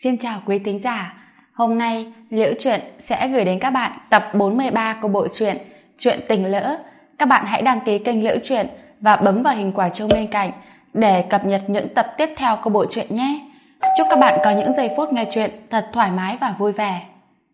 Xin chào quý thính giả. Hôm nay Liễu Chuyện sẽ gửi đến các bạn tập 43 của bộ truyện Chuyện Tình Lỡ. Các bạn hãy đăng ký kênh Liễu Chuyện và bấm vào hình quả chuông bên cạnh để cập nhật những tập tiếp theo của bộ truyện nhé. Chúc các bạn có những giây phút nghe chuyện thật thoải mái và vui vẻ.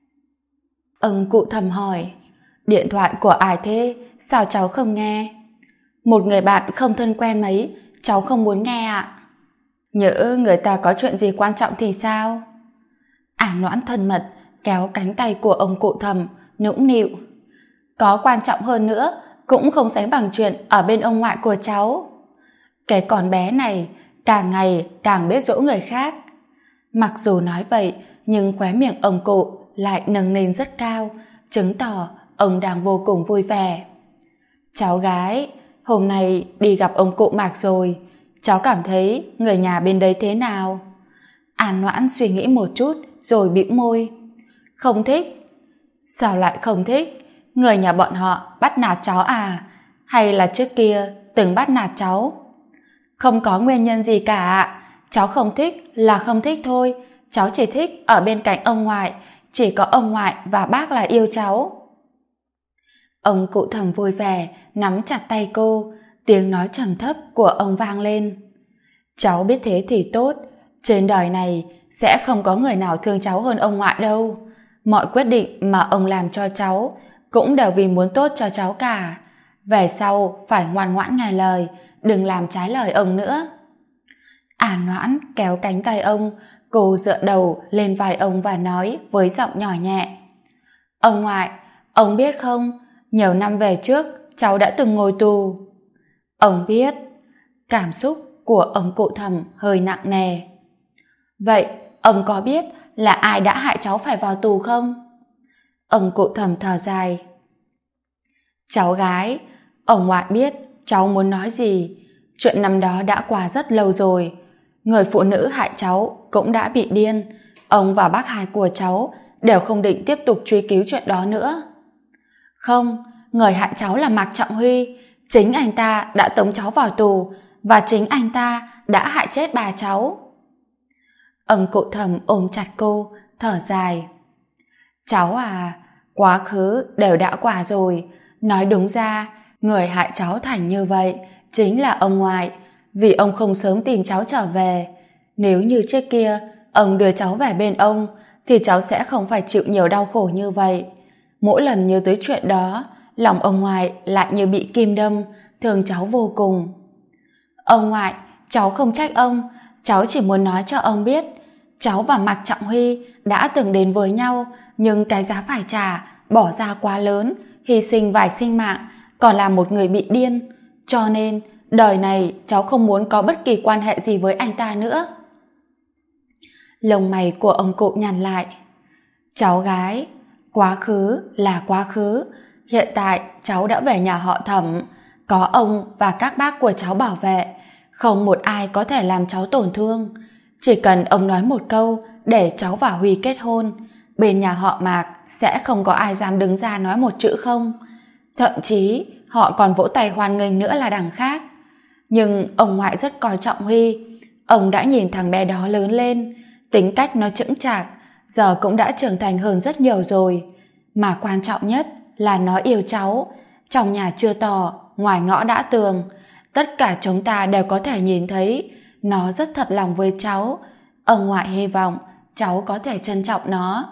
Ông cụ thầm hỏi: điện thoại của ai thế? Sao cháu không nghe? Một người bạn không thân quen mấy, cháu không muốn nghe ạ. Nhỡ người ta có chuyện gì quan trọng thì sao? Noãn thân mật kéo cánh tay của ông cụ thầm, nũng nịu: có quan trọng hơn nữa cũng không sánh bằng chuyện ở bên ông ngoại của cháu. Cái con bé này càng ngày càng biết dỗ người khác. Mặc dù nói vậy nhưng khóe miệng ông cụ lại nâng lên rất cao, chứng tỏ ông đang vô cùng vui vẻ. Cháu gái, hôm nay đi gặp ông cụ Mạc rồi, cháu cảm thấy người nhà bên đấy thế nào? Noãn suy nghĩ một chút rồi bĩu môi: không thích. Sao lại không thích? Người nhà bọn họ bắt nạt cháu à? Hay là trước kia từng bắt nạt cháu? Không có nguyên nhân gì cả ạ. Cháu không thích là không thích thôi. Cháu chỉ thích ở bên cạnh ông ngoại. Chỉ có ông ngoại và bác là yêu cháu. Ông cụ thầm vui vẻ nắm chặt tay cô. Tiếng nói trầm thấp của ông vang lên: cháu biết thế thì tốt. Trên đời này sẽ không có người nào thương cháu hơn ông ngoại đâu. Mọi quyết định mà ông làm cho cháu cũng đều vì muốn tốt cho cháu cả. Về sau phải ngoan ngoãn nghe lời, đừng làm trái lời ông nữa. Noãn kéo cánh tay ông, cô dựa đầu lên vai ông và nói với giọng nhỏ nhẹ: ông ngoại, ông biết không, nhiều năm về trước cháu đã từng ngồi tù. Ông biết. Cảm xúc của ông cụ thầm hơi nặng nề. Vậy ông có biết là ai đã hại cháu phải vào tù không? Ông cụ thầm thở dài: cháu gái, ông ngoại biết cháu muốn nói gì. Chuyện năm đó đã qua rất lâu rồi. Người phụ nữ hại cháu cũng đã bị điên. Ông và bác hai của cháu đều không định tiếp tục truy cứu chuyện đó nữa. Không, người hại cháu là Mạc Trọng Huy. Chính anh ta đã tống cháu vào tù, và chính anh ta đã hại chết bà cháu. Ông cụ thầm ôm chặt cô, thở dài: cháu à, quá khứ đều đã qua rồi. Nói đúng ra, người hại cháu thành như vậy chính là ông ngoại, vì ông không sớm tìm cháu trở về. Nếu như trước kia ông đưa cháu về bên ông thì cháu sẽ không phải chịu nhiều đau khổ như vậy. Mỗi lần nhớ tới chuyện đó, lòng ông ngoại lại như bị kim đâm, thương cháu vô cùng. Ông ngoại, cháu không trách ông, cháu chỉ muốn nói cho ông biết, cháu và Mạc Trọng Huy đã từng đến với nhau, nhưng cái giá phải trả, bỏ ra quá lớn, hy sinh vài sinh mạng, còn là một người bị điên. Cho nên, đời này cháu không muốn có bất kỳ quan hệ gì với anh ta nữa. Lông mày của ông cụ nhăn lại: cháu gái, quá khứ là quá khứ. Hiện tại cháu đã về nhà họ Thẩm, có ông và các bác của cháu bảo vệ, không một ai có thể làm cháu tổn thương. Chỉ cần ông nói một câu để cháu và Huy kết hôn, bên nhà họ Mạc sẽ không có ai dám đứng ra nói một chữ không. Thậm chí họ còn vỗ tay hoan nghênh nữa là đằng khác. Nhưng ông ngoại rất coi trọng Huy. Ông đã nhìn thằng bé đó lớn lên, tính cách nó chững chạc, giờ cũng đã trưởng thành hơn rất nhiều rồi. Mà quan trọng nhất là nó yêu cháu. Trong nhà chưa tỏ, ngoài ngõ đã tường. Tất cả chúng ta đều có thể nhìn thấy nó rất thật lòng với cháu. Ông ngoại hy vọng cháu có thể trân trọng nó.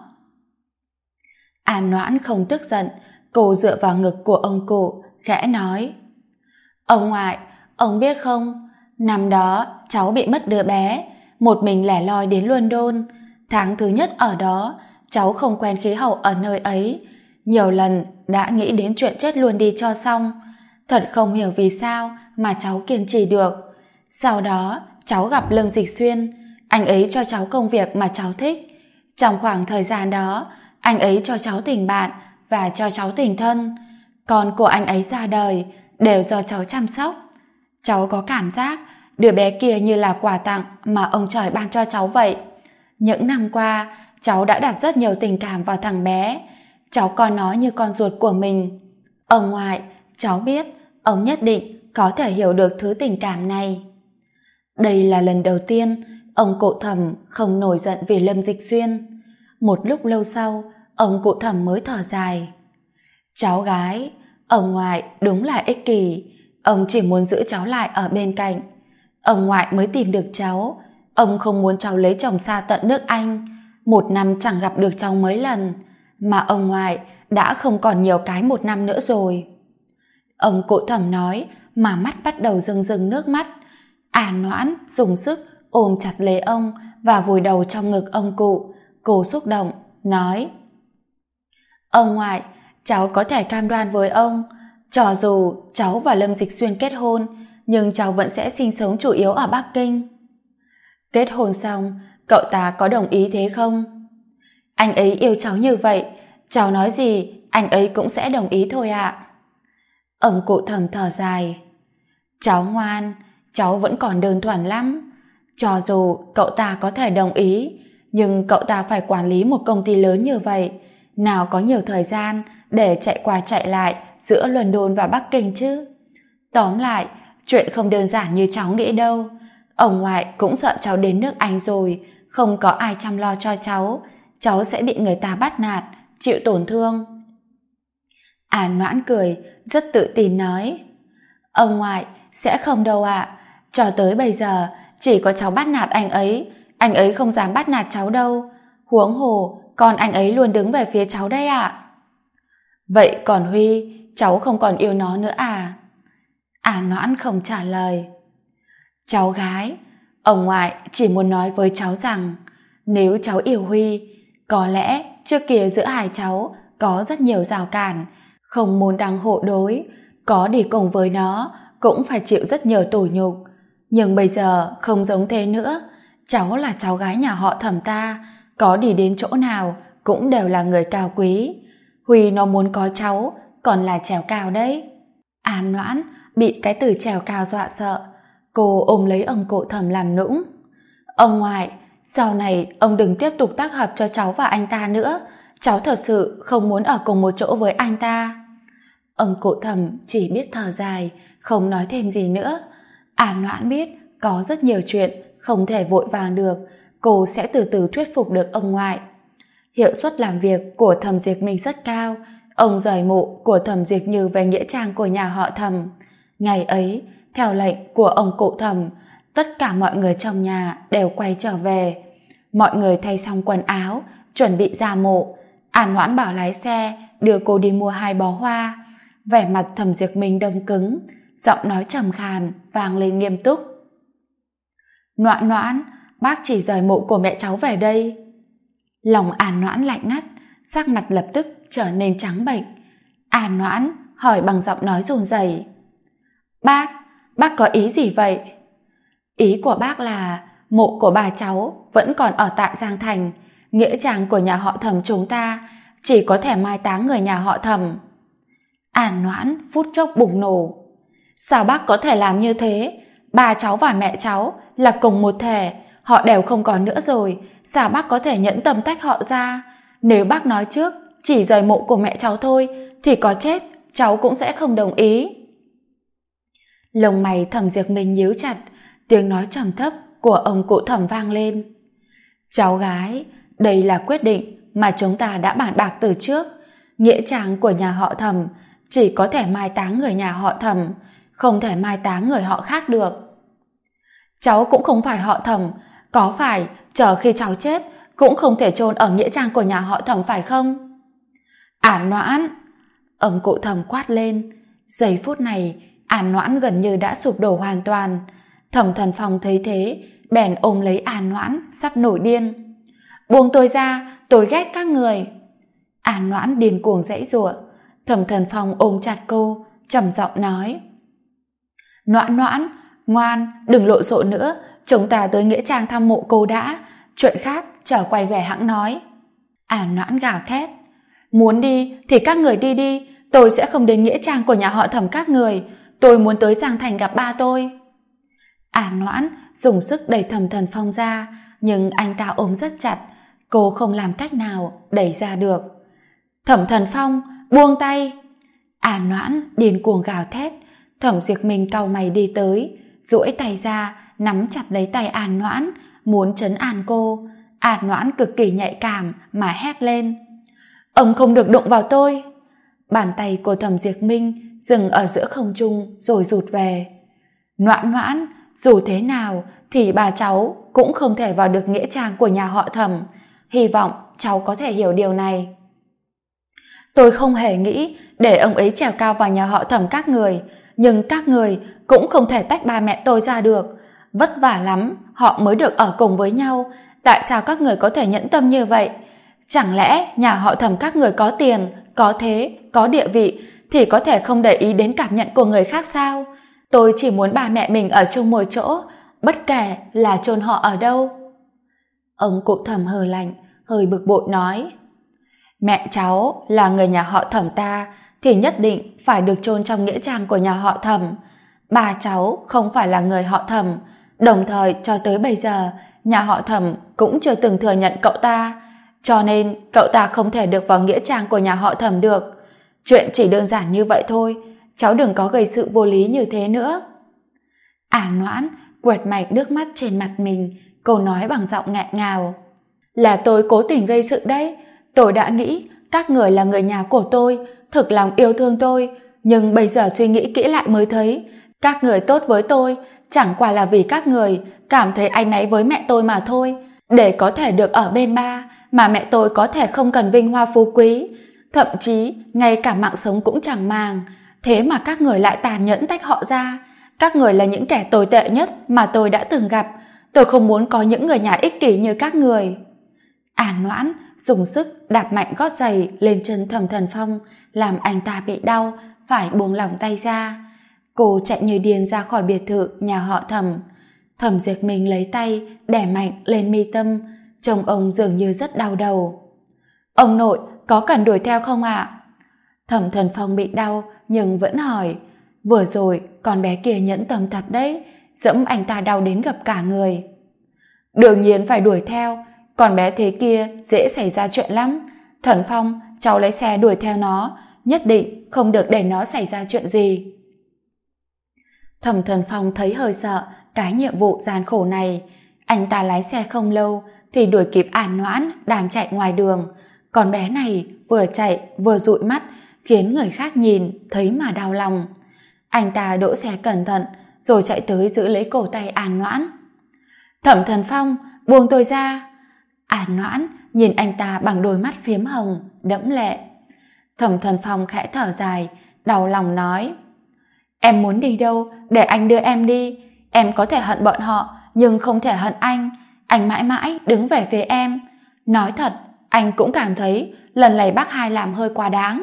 Noãn không tức giận, cô dựa vào ngực của ông cụ, khẽ nói: ông ngoại, ông biết không, năm đó cháu bị mất đứa bé, một mình lẻ loi đến London. Tháng thứ nhất ở đó, cháu không quen khí hậu ở nơi ấy, nhiều lần đã nghĩ đến chuyện chết luôn đi cho xong. Thật không hiểu vì sao mà cháu kiên trì được. Sau đó cháu gặp Lâm Dịch Xuyên, anh ấy cho cháu công việc mà cháu thích. Trong khoảng thời gian đó, anh ấy cho cháu tình bạn và cho cháu tình thân. Con của anh ấy ra đời đều do cháu chăm sóc. Cháu có cảm giác đứa bé kia như là quà tặng mà ông trời ban cho cháu vậy. Những năm qua, cháu đã đặt rất nhiều tình cảm vào thằng bé. Cháu coi nó như con ruột của mình. Ông ngoại, cháu biết ông nhất định có thể hiểu được thứ tình cảm này. Đây là lần đầu tiên Ông cụ Thẩm không nổi giận vì Lâm Dịch Xuyên. Một lúc lâu sau, ông cụ Thẩm mới thở dài. Cháu gái, ông ngoại đúng là ích kỷ, ông chỉ muốn giữ cháu lại ở bên cạnh. Ông ngoại mới tìm được cháu, ông không muốn cháu lấy chồng xa tận nước Anh. 1 năm chẳng gặp được cháu mấy lần, mà ông ngoại đã không còn nhiều cái 1 năm nữa rồi. Ông cụ Thẩm nói mà mắt bắt đầu rưng rưng nước mắt. Noãn dùng sức ôm chặt lấy ông và vùi đầu trong ngực ông cụ. Cô xúc động nói: ông ngoại, cháu có thể cam đoan với ông, cho dù cháu và Lâm Dịch Xuyên kết hôn, nhưng cháu vẫn sẽ sinh sống chủ yếu ở Bắc Kinh. Kết hôn xong, cậu ta có đồng ý thế không? Anh ấy yêu cháu như vậy, cháu nói gì anh ấy cũng sẽ đồng ý thôi ạ. Ông cụ Thẩm thở dài. Cháu ngoan, cháu vẫn còn đơn thuần lắm. Cho dù cậu ta có thể đồng ý, nhưng cậu ta phải quản lý một công ty lớn như vậy, nào có nhiều thời gian để chạy qua chạy lại giữa London và Bắc Kinh chứ. Tóm lại, chuyện không đơn giản như cháu nghĩ đâu. Ông ngoại cũng sợ cháu đến nước Anh rồi, không có ai chăm lo cho cháu sẽ bị người ta bắt nạt, chịu tổn thương. Noãn cười, rất tự tin nói: ông ngoại, sẽ không đâu ạ. Cho tới bây giờ, chỉ có cháu bắt nạt anh ấy không dám bắt nạt cháu đâu. Huống hồ, còn anh ấy luôn đứng về phía cháu đây ạ. Vậy còn Huy, cháu không còn yêu nó nữa à? Noãn không trả lời. Cháu gái, ông ngoại chỉ muốn nói với cháu rằng, nếu cháu yêu Huy, có lẽ trước kia giữa hai cháu có rất nhiều rào cản, không môn đăng hộ đối, có đi cùng với nó cũng phải chịu rất nhiều tủi nhục. Nhưng bây giờ không giống thế nữa, cháu là cháu gái nhà họ Thẩm ta, có đi đến chỗ nào cũng đều là người cao quý. Huy nó muốn có cháu còn là trèo cao đấy. Noãn bị cái từ trèo cao dọa sợ, cô ôm lấy ông cụ Thẩm làm nũng. Ông ngoại, sau này ông đừng tiếp tục tác hợp cho cháu và anh ta nữa, cháu thật sự không muốn ở cùng một chỗ với anh ta. Ông cụ Thẩm chỉ biết thở dài, không nói thêm gì nữa. Noãn biết có rất nhiều chuyện không thể vội vàng được, cô sẽ từ từ thuyết phục được ông ngoại. Hiệu suất làm việc của Thẩm Diệt Minh rất cao. Ông rời mộ của Thẩm Diệt Như về nghĩa trang của nhà họ Thẩm. Ngày ấy, theo lệnh của ông cụ Thẩm, tất cả mọi người trong nhà đều quay trở về. Mọi người thay xong quần áo, chuẩn bị ra mộ. Noãn bảo lái xe đưa cô đi mua 2 bó hoa. Vẻ mặt Thẩm Diệt Minh đông cứng, giọng nói trầm khàn vang lên nghiêm túc. Noãn, bác chỉ rời mộ của mẹ cháu về đây. Lòng Noãn lạnh ngắt, sắc mặt lập tức trở nên trắng bệch. Noãn hỏi bằng giọng nói run rẩy. Bác có ý gì vậy? Ý của bác là mộ của bà cháu vẫn còn ở tại Giang Thành, nghĩa trang của nhà họ Thẩm chúng ta chỉ có thể mai táng người nhà họ Thẩm. Noãn phút chốc bùng nổ. Sao bác có thể làm như thế? Bà cháu và mẹ cháu là cùng một thể, họ đều không còn nữa rồi, sao bác có thể nhẫn tâm tách họ ra? Nếu bác nói trước chỉ rời mộ của mẹ cháu thôi thì có chết cháu cũng sẽ không đồng ý. Lông mày Thẩm Diệt Minh nhíu chặt, tiếng nói trầm thấp của ông cụ Thẩm vang lên. Cháu gái, đây là quyết định mà chúng ta đã bàn bạc từ trước. Nghĩa trang của nhà họ Thẩm chỉ có thể mai táng người nhà họ Thẩm, không thể mai táng người họ khác được. Cháu cũng không phải họ Thẩm, có phải chờ khi cháu chết cũng không thể chôn ở nghĩa trang của nhà họ Thẩm phải không? Noãn, ông cụ Thẩm quát lên. Giây phút này Noãn gần như đã sụp đổ hoàn toàn. Thẩm Thần Phong thấy thế bèn ôm lấy Noãn sắp nổi điên. Buông tôi ra, tôi ghét các người. Noãn điên cuồng giãy giụa. Thẩm Thần Phong ôm chặt cô, trầm giọng nói: Noãn, ngoan, đừng lộn xộn nữa, chúng ta tới nghĩa trang thăm mộ cô đã, chuyện khác chờ quay về hẵng nói. Noãn gào thét: muốn đi thì các người đi đi, tôi sẽ không đến nghĩa trang của nhà họ Thẩm các người, tôi muốn tới Giang Thành gặp ba tôi. Noãn dùng sức đẩy Thẩm Thần Phong ra, nhưng anh ta ôm rất chặt, cô không làm cách nào đẩy ra được. Thẩm Thần Phong, buông tay! Noãn điên cuồng gào thét. Thẩm Diệt Minh cau mày đi tới, duỗi tay ra nắm chặt lấy tay Noãn, muốn trấn an cô. An Noãn cực kỳ nhạy cảm mà hét lên: ông không được đụng vào tôi. Bàn tay của Thẩm Diệp Minh dừng ở giữa không trung rồi rụt về. Noãn Noãn, dù thế nào thì bà cháu cũng không thể vào được nghĩa trang của nhà họ Thẩm, hy vọng cháu có thể hiểu điều này. Tôi không hề nghĩ để ông ấy trèo cao vào nhà họ Thẩm các người, nhưng các người cũng không thể tách ba mẹ tôi ra được. Vất vả lắm họ mới được ở cùng với nhau, tại sao các người có thể nhẫn tâm như vậy? Chẳng lẽ nhà họ Thẩm các người có tiền, có thế, có địa vị thì có thể không để ý đến cảm nhận của người khác sao? Tôi chỉ muốn ba mẹ mình ở chung một chỗ, bất kể là chôn họ ở đâu. Ông cụ Thẩm hừ lạnh, hơi bực bội nói: mẹ cháu là người nhà họ Thẩm ta thì nhất định phải được chôn trong nghĩa trang của nhà họ Thẩm. Bà cháu không phải là người họ Thẩm, đồng thời cho tới bây giờ nhà họ Thẩm cũng chưa từng thừa nhận cậu ta, cho nên cậu ta không thể được vào nghĩa trang của nhà họ Thẩm được. Chuyện chỉ đơn giản như vậy thôi, cháu đừng có gây sự vô lý như thế nữa. An Noãn quẹt mạnh nước mắt trên mặt mình, cô nói bằng giọng nghẹn ngào: là tôi cố tình gây sự đấy. Tôi đã nghĩ các người là người nhà của tôi, thực lòng yêu thương tôi, nhưng bây giờ suy nghĩ kỹ lại mới thấy các người tốt với tôi chẳng qua là vì các người cảm thấy áy náy với mẹ tôi mà thôi. Để có thể được ở bên ba mà mẹ tôi có thể không cần vinh hoa phú quý, thậm chí ngay cả mạng sống cũng chẳng màng, thế mà các người lại tàn nhẫn tách họ ra. Các người là những kẻ tồi tệ nhất mà tôi đã từng gặp. Tôi không muốn có những người nhà ích kỷ như các người. An Noãn dùng sức đạp mạnh gót giày lên chân Thẩm Thần Phong, làm anh ta bị đau, phải buông lỏng tay ra. Cô chạy như điên ra khỏi biệt thự nhà họ Thẩm. Thẩm Diệp Minh lấy tay đè mạnh lên mi tâm, trông ông dường như rất đau đầu. Ông nội có cần đuổi theo không ạ? Thẩm Thần Phong bị đau nhưng vẫn hỏi. Vừa rồi con bé kia nhẫn tâm thật đấy, dẫm anh ta đau đến gập cả người. Đương nhiên phải đuổi theo, con bé thế kia dễ xảy ra chuyện lắm. Thần Phong, cháu lấy xe đuổi theo nó, nhất định không được để nó xảy ra chuyện gì. Thẩm Thần Phong thấy hơi sợ cái nhiệm vụ gian khổ này. Anh ta lái xe không lâu thì đuổi kịp An Noãn đang chạy ngoài đường. Con bé này vừa chạy vừa dụi mắt, khiến người khác nhìn thấy mà đau lòng. Anh ta đỗ xe cẩn thận rồi chạy tới giữ lấy cổ tay An Noãn. Thẩm Thần Phong, buông tôi ra. An Noãn nhìn anh ta bằng đôi mắt phiếm hồng đẫm lệ. Thẩm Thần Phong khẽ thở dài, đau lòng nói: em muốn đi đâu để anh đưa em đi. Em có thể hận bọn họ nhưng không thể hận anh. Anh mãi mãi đứng về phía em. Nói thật, anh cũng cảm thấy lần này bác hai làm hơi quá đáng.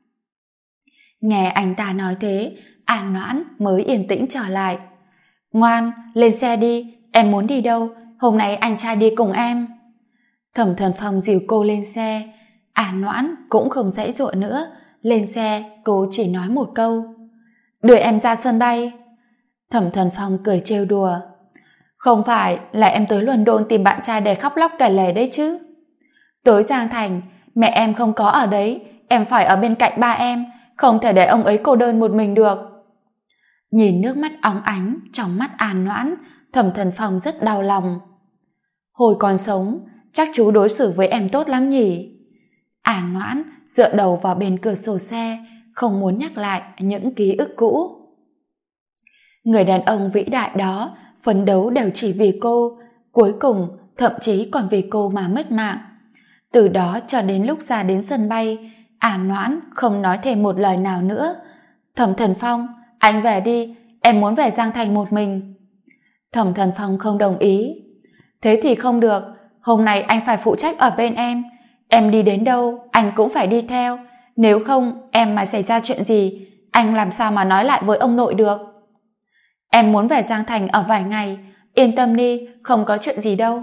Nghe anh ta nói thế, An Noãn mới yên tĩnh trở lại. Ngoan, lên xe đi, em muốn đi đâu, hôm nay anh trai đi cùng em. Thẩm Thần Phong dìu cô lên xe. An Noãn cũng không giãy giụa nữa, lên xe cô chỉ nói một câu: đưa em ra sân bay. Thẩm Thần Phong cười trêu đùa: không phải là em tới London tìm bạn trai để khóc lóc kể lể đấy chứ? Tới Giang Thành, mẹ em không có ở đấy, em phải ở bên cạnh ba em, không thể để ông ấy cô đơn một mình được. Nhìn nước mắt óng ánh trong mắt An Noãn, Thẩm Thần Phong rất đau lòng. Hồi còn sống, chắc chú đối xử với em tốt lắm nhỉ? An Noãn dựa đầu vào bên cửa sổ xe, không muốn nhắc lại những ký ức cũ. Người đàn ông vĩ đại đó phấn đấu đều chỉ vì cô, cuối cùng thậm chí còn vì cô mà mất mạng. Từ đó cho đến lúc ra đến sân bay, An Noãn không nói thêm một lời nào nữa. Thẩm Thần Phong, anh về đi, em muốn về Giang Thành một mình. Thẩm Thần Phong không đồng ý. Thế thì không được, hôm nay anh phải phụ trách ở bên em đi đến đâu anh cũng phải đi theo, nếu không em mà xảy ra chuyện gì anh làm sao mà nói lại với ông nội được. Em muốn về Giang Thành ở vài ngày, yên tâm đi, không có chuyện gì đâu.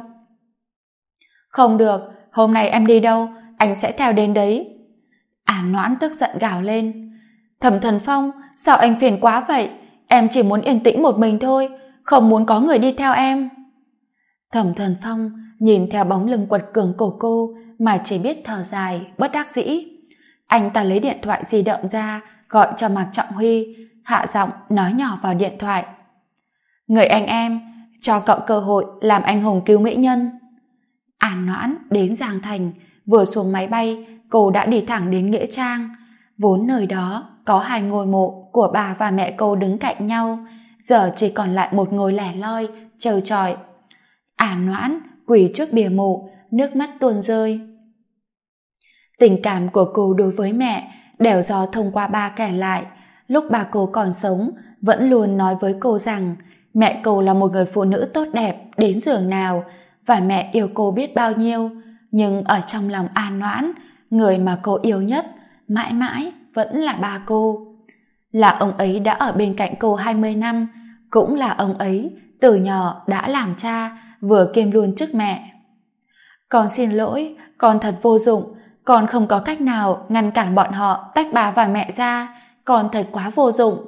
Không được, hôm nay em đi đâu anh sẽ theo đến đấy. An Noãn tức giận gào lên. Thẩm Thần Phong, sao anh phiền quá vậy? Em chỉ muốn yên tĩnh một mình thôi, không muốn có người đi theo em. Thẩm Thần Phong nhìn theo bóng lưng quật cường của cô mà chỉ biết thở dài bất đắc dĩ. Anh ta lấy điện thoại di động ra gọi cho Mạc Trọng Huy, hạ giọng nói nhỏ vào điện thoại: người anh em, cho cậu cơ hội làm anh hùng cứu mỹ nhân. An Noãn đến Giang Thành, vừa xuống máy bay, cô đã đi thẳng đến nghĩa trang. Vốn nơi đó có 2 ngôi mộ của bà và mẹ cô đứng cạnh nhau, giờ chỉ còn lại một ngôi lẻ loi, trơ trọi. An Noãn quỳ trước bia mộ, nước mắt tuôn rơi. Tình cảm của cô đối với mẹ đều do thông qua ba kể lại. Lúc bà cô còn sống, vẫn luôn nói với cô rằng mẹ cô là một người phụ nữ tốt đẹp đến giường nào và mẹ yêu cô biết bao nhiêu. Nhưng ở trong lòng An Noãn, người mà cô yêu nhất mãi mãi vẫn là ba cô. Là ông ấy đã ở bên cạnh cô 20 năm, cũng là ông ấy từ nhỏ đã làm cha, vừa kiêm luôn chức mẹ. Con xin lỗi, con thật vô dụng, con không có cách nào ngăn cản bọn họ tách bà và mẹ ra, con thật quá vô dụng.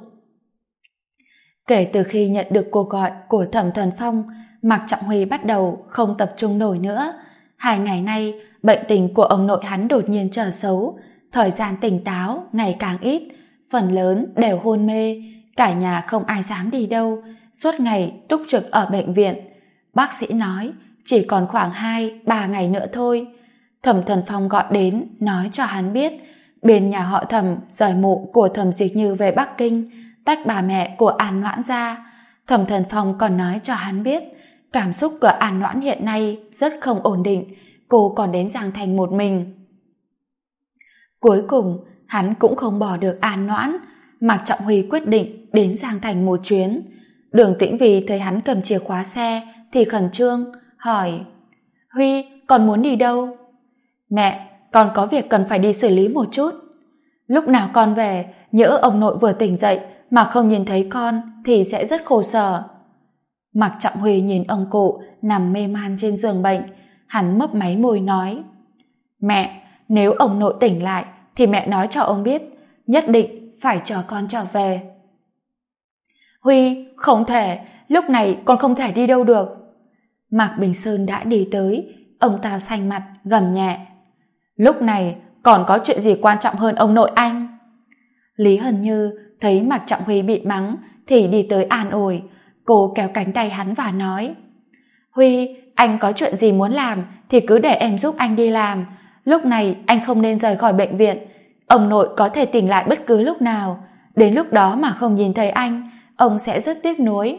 Kể từ khi nhận được cuộc gọi của Thẩm Thần Phong, Mạc Trọng Huy bắt đầu không tập trung nổi nữa. 2 ngày nay, bệnh tình của ông nội hắn đột nhiên trở xấu, thời gian tỉnh táo ngày càng ít, phần lớn đều hôn mê, cả nhà không ai dám đi đâu, suốt ngày túc trực ở bệnh viện. Bác sĩ nói chỉ còn khoảng 2-3 ngày nữa thôi. Thẩm Thần Phong gọi đến nói cho hắn biết bên nhà họ Thẩm rời mộ của Thẩm Dịch Như về Bắc Kinh, tách bà mẹ của An Noãn ra. Thẩm Thần Phong còn nói cho hắn biết cảm xúc của An Noãn hiện nay rất không ổn định, cô còn đến Giang Thành một mình. Cuối cùng hắn cũng không bỏ được An Noãn. Mạc Trọng Huy quyết định đến Giang Thành một chuyến. Đường Tĩnh Vì thấy hắn cầm chìa khóa xe thì khẩn trương hỏi: Huy, con muốn đi đâu? Mẹ, con có việc cần phải đi xử lý một chút. Lúc nào con về, nhỡ ông nội vừa tỉnh dậy mà không nhìn thấy con thì sẽ rất khổ sở. Mạc Trọng Huy nhìn ông cụ nằm mê man trên giường bệnh, hắn mấp máy môi nói: Mẹ, nếu ông nội tỉnh lại thì mẹ nói cho ông biết, nhất định phải chờ con trở về. Huy, không thể, lúc này con không thể đi đâu được. Mạc Bình Sơn đã đi tới, ông ta xanh mặt gầm nhẹ: Lúc này còn có chuyện gì quan trọng hơn ông nội anh? Lý Hân Như thấy Mạc Trọng Huy bị mắng thì đi tới an ủi. Cô kéo cánh tay hắn và nói: Huy, anh có chuyện gì muốn làm thì cứ để em giúp anh đi làm. Lúc này anh không nên rời khỏi bệnh viện. Ông nội có thể tỉnh lại bất cứ lúc nào. Đến lúc đó mà không nhìn thấy anh, ông sẽ rất tiếc nuối.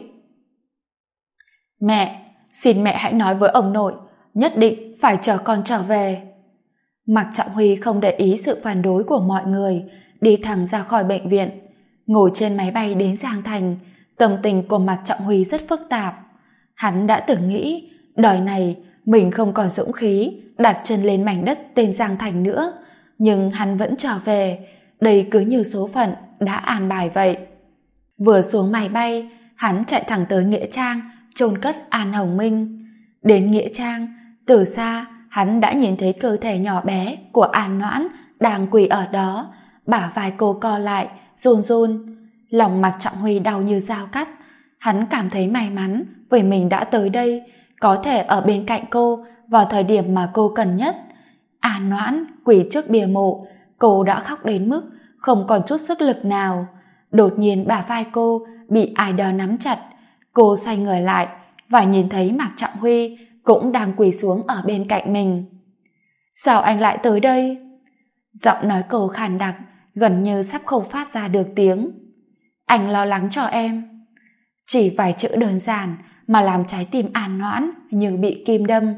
Mẹ, xin mẹ hãy nói với ông nội, nhất định phải chờ con trở về. Mạc Trọng Huy không để ý sự phản đối của mọi người, đi thẳng ra khỏi bệnh viện. Ngồi trên máy bay đến Giang Thành, tâm tình của Mạc Trọng Huy rất phức tạp. Hắn đã từng nghĩ đời này mình không còn dũng khí đặt chân lên mảnh đất tên Giang Thành nữa, nhưng hắn vẫn trở về, đây cứ như số phận đã an bài vậy. Vừa xuống máy bay, hắn chạy thẳng tới nghĩa trang chôn cất An Hồng Minh. Đến nghĩa trang, từ xa hắn đã nhìn thấy cơ thể nhỏ bé của An Noãn đang quỳ ở đó, bả vai cô co lại run run. Lòng Mạc Trọng Huy đau như dao cắt. Hắn cảm thấy may mắn vì mình đã tới đây, có thể ở bên cạnh cô vào thời điểm mà cô cần nhất. An Noãn quỳ trước bia mộ, cô đã khóc đến mức không còn chút sức lực nào. Đột nhiên bả vai cô bị ai đó nắm chặt, cô xoay người lại và nhìn thấy Mạc Trọng Huy cũng đang quỳ xuống ở bên cạnh mình. Sao anh lại tới đây? Giọng nói cô khàn đặc, gần như sắp không phát ra được tiếng. Anh lo lắng cho em. Chỉ vài chữ đơn giản mà làm trái tim An Noãn như bị kim đâm.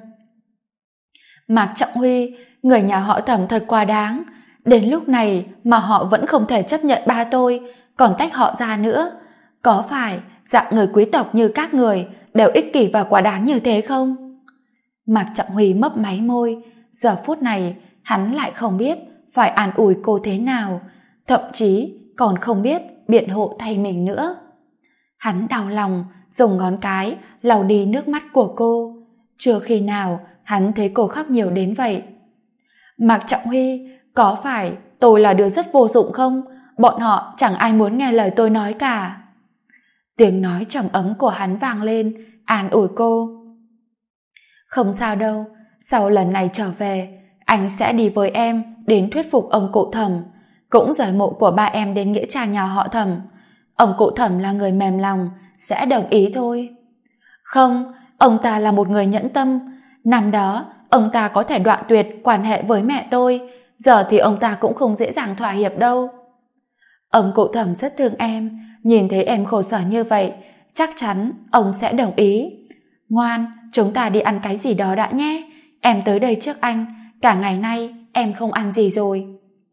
Mạc Trọng Huy, người nhà họ Thẩm thật quá đáng. Đến lúc này mà họ vẫn không thể chấp nhận ba tôi, còn tách họ ra nữa. Có phải dạng người quý tộc như các người đều ích kỷ và quá đáng như thế không? Mạc Trọng Huy mấp máy môi. Giờ phút này hắn lại không biết phải an ủi cô thế nào, thậm chí còn không biết biện hộ thay mình nữa. Hắn đau lòng dùng ngón cái lau đi nước mắt của cô. Chưa khi nào hắn thấy cô khóc nhiều đến vậy. Mạc Trọng Huy, có phải tôi là đứa rất vô dụng không? Bọn họ chẳng ai muốn nghe lời tôi nói cả. Tiếng nói trầm ấm của hắn vang lên, an ủi cô. Không sao đâu, sau lần này trở về, anh sẽ đi với em đến thuyết phục ông cụ Thẩm, cũng rời mộ của ba em đến nghĩa trang nhà họ Thẩm. Ông cụ Thẩm là người mềm lòng, sẽ đồng ý thôi. Không, ông ta là một người nhẫn tâm. Năm đó, ông ta có thể đoạn tuyệt quan hệ với mẹ tôi, giờ thì ông ta cũng không dễ dàng thỏa hiệp đâu. Ông cụ Thẩm rất thương em, nhìn thấy em khổ sở như vậy, chắc chắn ông sẽ đồng ý. Ngoan, chúng ta đi ăn cái gì đó đã nhé. Em tới đây trước anh, cả ngày nay em không ăn gì rồi.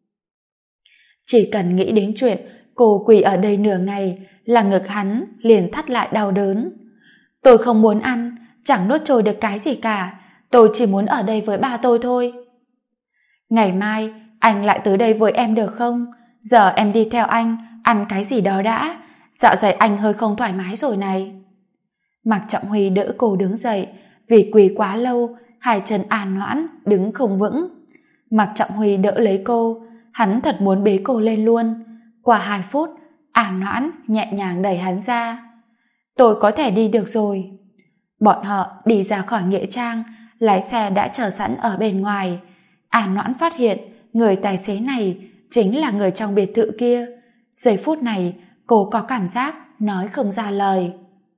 Chỉ cần nghĩ đến chuyện cô quỳ ở đây nửa ngày là ngực hắn liền thắt lại đau đớn. Tôi không muốn ăn, chẳng nuốt trôi được cái gì cả, tôi chỉ muốn ở đây với ba tôi thôi. Ngày mai anh lại tới đây với em được không? Giờ em đi theo anh ăn cái gì đó đã, dạ dày anh hơi không thoải mái rồi này. Mạc Trọng Huy đỡ cô đứng dậy, vì quỳ quá lâu hai chân an noãn đứng không vững. Mạc Trọng Huy đỡ lấy cô, hắn thật muốn bế cô lên luôn. Qua 2 phút, an noãn nhẹ nhàng đẩy hắn ra. Tôi có thể đi được rồi. Bọn họ đi ra khỏi nghĩa trang, lái xe đã chờ sẵn ở bên ngoài. An noãn phát hiện người tài xế này chính là người trong biệt thự kia. Giây phút này cô có cảm giác nói không ra lời.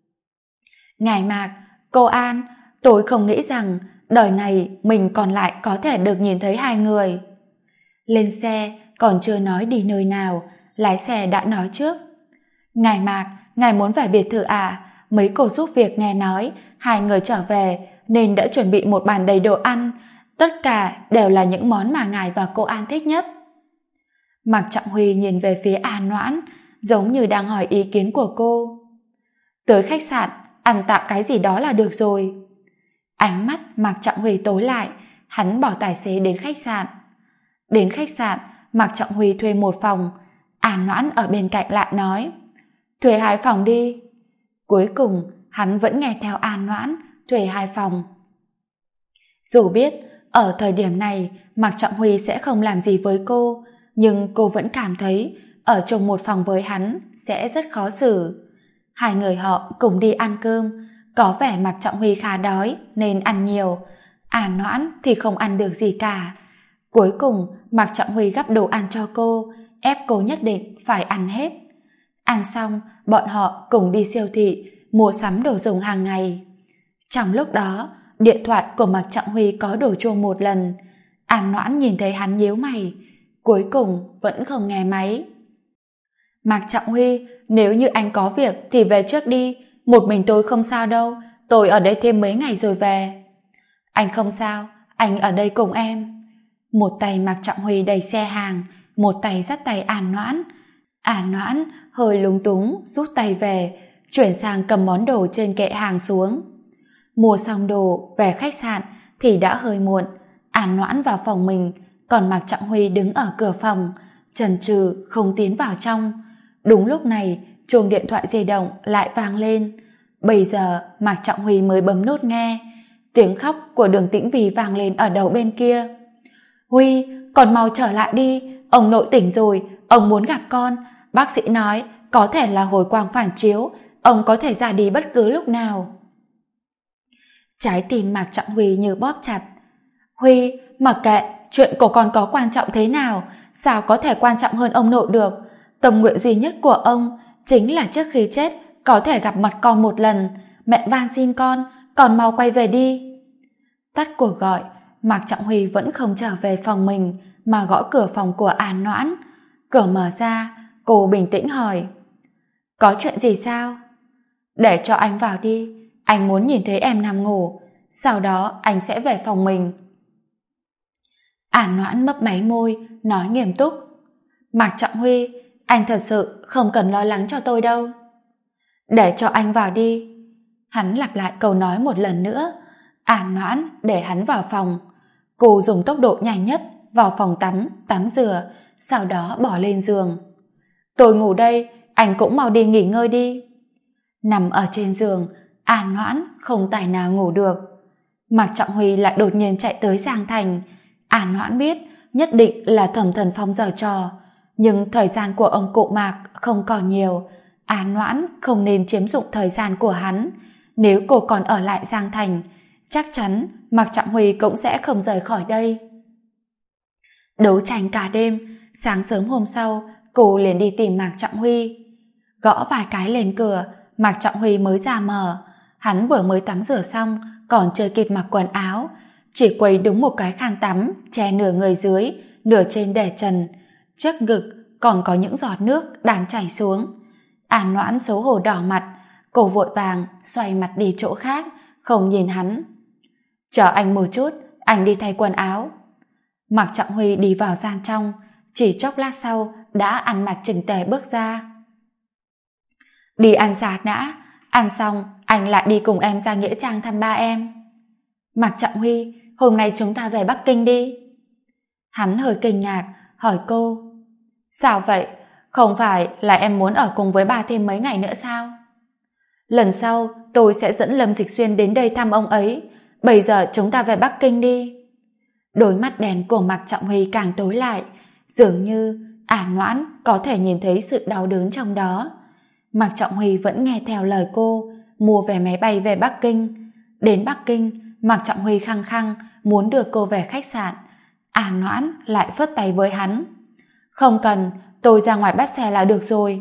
Ngài Mạc, cô An, tôi không nghĩ rằng đời này mình còn lại có thể được nhìn thấy hai người. Lên xe còn chưa nói đi nơi nào, lái xe đã nói trước. Ngài Mạc, ngài muốn về biệt thự à? Mấy cô giúp việc nghe nói hai người trở về nên đã chuẩn bị một bàn đầy đồ ăn, tất cả đều là những món mà ngài và cô An thích nhất. Mạc Trọng Huy nhìn về phía An Noãn, giống như đang hỏi ý kiến của cô. Tới khách sạn ăn tạm cái gì đó là được rồi. Ánh mắt Mạc Trọng Huy tối lại, hắn bảo tài xế đến khách sạn. Đến khách sạn, Mạc Trọng Huy thuê một phòng. An Noãn ở bên cạnh lại nói, thuê 2 phòng đi. Cuối cùng hắn vẫn nghe theo An Noãn, thuê 2 phòng. Dù biết ở thời điểm này Mạc Trọng Huy sẽ không làm gì với cô, nhưng cô vẫn cảm thấy ở chung một phòng với hắn sẽ rất khó xử. Hai người họ cùng đi ăn cơm, có vẻ Mạc Trọng Huy khá đói nên ăn nhiều, An Noãn thì không ăn được gì cả. Cuối cùng Mạc Trọng Huy gắp đồ ăn cho cô, ép cô nhất định phải ăn hết. Ăn xong, bọn họ cùng đi siêu thị mua sắm đồ dùng hàng ngày. Trong lúc đó, điện thoại của Mạc Trọng Huy có đổ chuông một lần. An Noãn nhìn thấy hắn nhíu mày, cuối cùng vẫn không nghe máy. Mạc Trọng Huy, nếu như anh có việc thì về trước đi, một mình tôi không sao đâu, tôi ở đây thêm mấy ngày rồi về. Anh không sao, anh ở đây cùng em. Một tay Mạc Trọng Huy đẩy xe hàng, một tay dắt tay An Noãn. An Noãn hơi lúng túng rút tay về, chuyển sang cầm món đồ trên kệ hàng xuống. Mua xong đồ về khách sạn thì đã hơi muộn. An Noãn vào phòng mình, còn Mạc Trọng Huy đứng ở cửa phòng, chần chừ không tiến vào trong. Đúng lúc này chuông điện thoại di động lại vang lên. Bây giờ Mạc Trọng Huy mới bấm nút nghe. Tiếng khóc của Đường Tĩnh Vy vang lên ở đầu bên kia. Huy, con mau trở lại đi, ông nội tỉnh rồi, ông muốn gặp con. Bác sĩ nói có thể là hồi quang phản chiếu, ông có thể ra đi bất cứ lúc nào. Trái tim Mạc Trọng Huy như bóp chặt. Huy, mặc kệ chuyện của con có quan trọng thế nào, sao có thể quan trọng hơn ông nội được. Tâm nguyện duy nhất của ông chính là trước khi chết có thể gặp mặt con một lần. Mẹ van xin con mau quay về đi. Tắt cuộc gọi, Mạc Trọng Huy vẫn không trở về phòng mình mà gõ cửa phòng của An Noãn. Cửa mở ra, cô bình tĩnh hỏi, có chuyện gì sao? Để cho anh vào đi, anh muốn nhìn thấy em nằm ngủ, sau đó anh sẽ về phòng mình. An Noãn mấp máy môi, nói nghiêm túc, Mạc Trọng Huy, anh thật sự không cần lo lắng cho tôi đâu. Để cho anh vào đi. Hắn lặp lại câu nói một lần nữa. An Noãn để hắn vào phòng. Cô dùng tốc độ nhanh nhất vào phòng tắm rửa, sau đó bỏ lên giường. Tôi ngủ đây, anh cũng mau đi nghỉ ngơi đi. Nằm ở trên giường, An Noãn không tài nào ngủ được. Mạc Trọng Huy lại đột nhiên chạy tới Giang Thành. An Noãn biết nhất định là Thẩm Thần Phong giở trò, nhưng thời gian của ông cụ Mạc không còn nhiều. An Noãn không nên chiếm dụng thời gian của hắn. Nếu cô còn ở lại Giang Thành, chắc chắn Mạc Trọng Huy cũng sẽ không rời khỏi đây. Đấu tranh cả đêm, sáng sớm hôm sau cô liền đi tìm Mạc Trọng Huy. Gõ vài cái lên cửa, Mạc Trọng Huy mới ra mở. Hắn vừa mới tắm rửa xong, còn chưa kịp mặc quần áo, chỉ quây đúng một cái khăn tắm che nửa người dưới, nửa trên để trần. Trước ngực còn có những giọt nước đang chảy xuống. An Noãn xấu hổ đỏ mặt, cô vội vàng xoay mặt đi chỗ khác, không nhìn hắn. Chờ anh một chút, anh đi thay quần áo. Mạc Trọng Huy đi vào gian trong, chỉ chốc lát sau đã ăn mặc chỉnh tề bước ra. Đi ăn sáng đã, ăn xong anh lại đi cùng em ra nghĩa trang thăm ba em. Mạc Trọng Huy, hôm nay chúng ta về Bắc Kinh đi. Hắn hơi kinh ngạc, hỏi cô. Sao vậy? Không phải là em muốn ở cùng với ba thêm mấy ngày nữa sao? Lần sau tôi sẽ dẫn Lâm Dịch Xuyên đến đây thăm ông ấy. Bây giờ chúng ta về Bắc Kinh đi. Đôi mắt đen của Mạc Trọng Huy càng tối lại, dường như An Noãn có thể nhìn thấy sự đau đớn trong đó. Mạc Trọng Huy vẫn nghe theo lời cô, mua vé máy bay về Bắc Kinh. Đến Bắc Kinh, Mạc Trọng Huy khăng khăng muốn đưa cô về khách sạn. An Noãn lại phất tay với hắn. Không cần, tôi ra ngoài bắt xe là được rồi.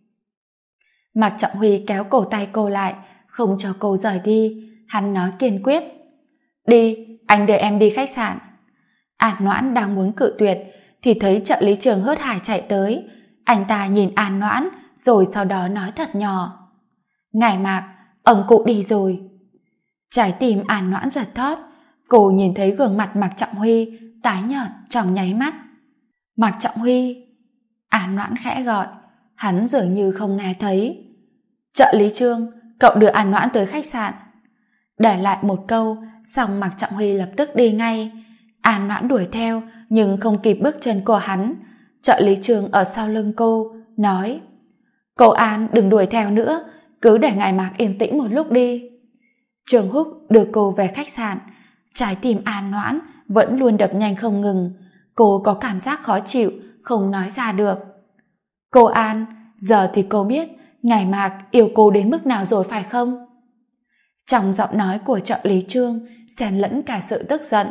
Mạc Trọng Huy kéo cổ tay cô lại, không cho cô rời đi. Hắn nói kiên quyết. Đi, anh đưa em đi khách sạn. An Noãn đang muốn cự tuyệt thì thấy trợ lý trường hớt hải chạy tới. Anh ta nhìn An Noãn rồi sau đó nói thật nhỏ. Ngài Mạc, ông cụ đi rồi. Trái tim An Noãn giật thót. Cô nhìn thấy gương mặt Mạc Trọng Huy tái nhợt trong nháy mắt. Mạc Trọng Huy. An Noãn khẽ gọi. Hắn dường như không nghe thấy. Trợ lý Trương, cậu đưa An Noãn tới khách sạn. Để lại một câu, xong Mạc Trọng Huy lập tức đi ngay. An Noãn đuổi theo nhưng không kịp bước chân của hắn. Trợ lý Trương ở sau lưng cô nói. Cô An đừng đuổi theo nữa, cứ để ngài Mạc yên tĩnh một lúc đi. Trường Húc đưa cô về khách sạn. Trái tim An Noãn vẫn luôn đập nhanh không ngừng. Cô có cảm giác khó chịu, không nói ra được. Cô An, giờ thì cô biết ngài Mạc yêu cô đến mức nào rồi phải không? Trong giọng nói của trợ lý Trương xen lẫn cả sự tức giận.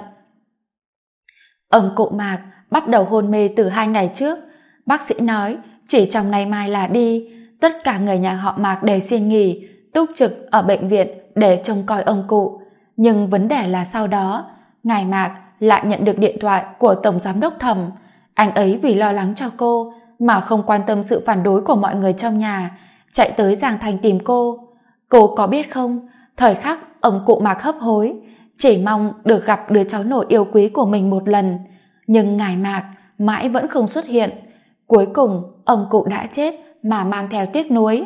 Ông cụ Mạc bắt đầu hôn mê từ 2 ngày trước. Bác sĩ nói chỉ trong nay mai là đi. Tất cả người nhà họ Mạc đều xin nghỉ, túc trực ở bệnh viện để trông coi ông cụ. Nhưng vấn đề là sau đó, ngài Mạc lại nhận được điện thoại của Tổng Giám đốc Thẩm. Anh ấy vì lo lắng cho cô mà không quan tâm sự phản đối của mọi người trong nhà, chạy tới Giang Thành tìm cô. Cô có biết không, thời khắc ông cụ Mạc hấp hối, chỉ mong được gặp đứa cháu nội yêu quý của mình một lần. Nhưng ngài Mạc mãi vẫn không xuất hiện. Cuối cùng, ông cụ đã chết mà mang theo tiếc nuối.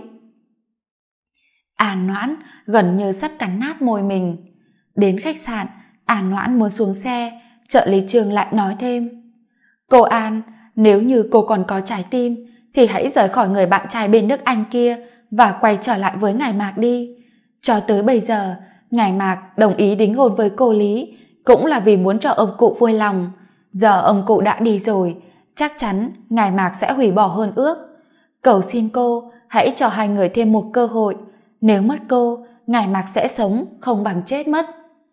An Noãn gần như sắp cắn nát môi mình. Đến khách sạn, An Noãn muốn xuống xe, trợ lý Trương lại nói thêm. Cô An, nếu như cô còn có trái tim, thì hãy rời khỏi người bạn trai bên nước Anh kia và quay trở lại với ngài Mạc đi. Cho tới bây giờ, ngài Mạc đồng ý đính hôn với cô Lý cũng là vì muốn cho ông cụ vui lòng. Giờ ông cụ đã đi rồi, chắc chắn ngài Mạc sẽ hủy bỏ hôn ước. Cầu xin cô hãy cho hai người thêm một cơ hội. Nếu mất cô, ngài Mạc sẽ sống không bằng chết mất.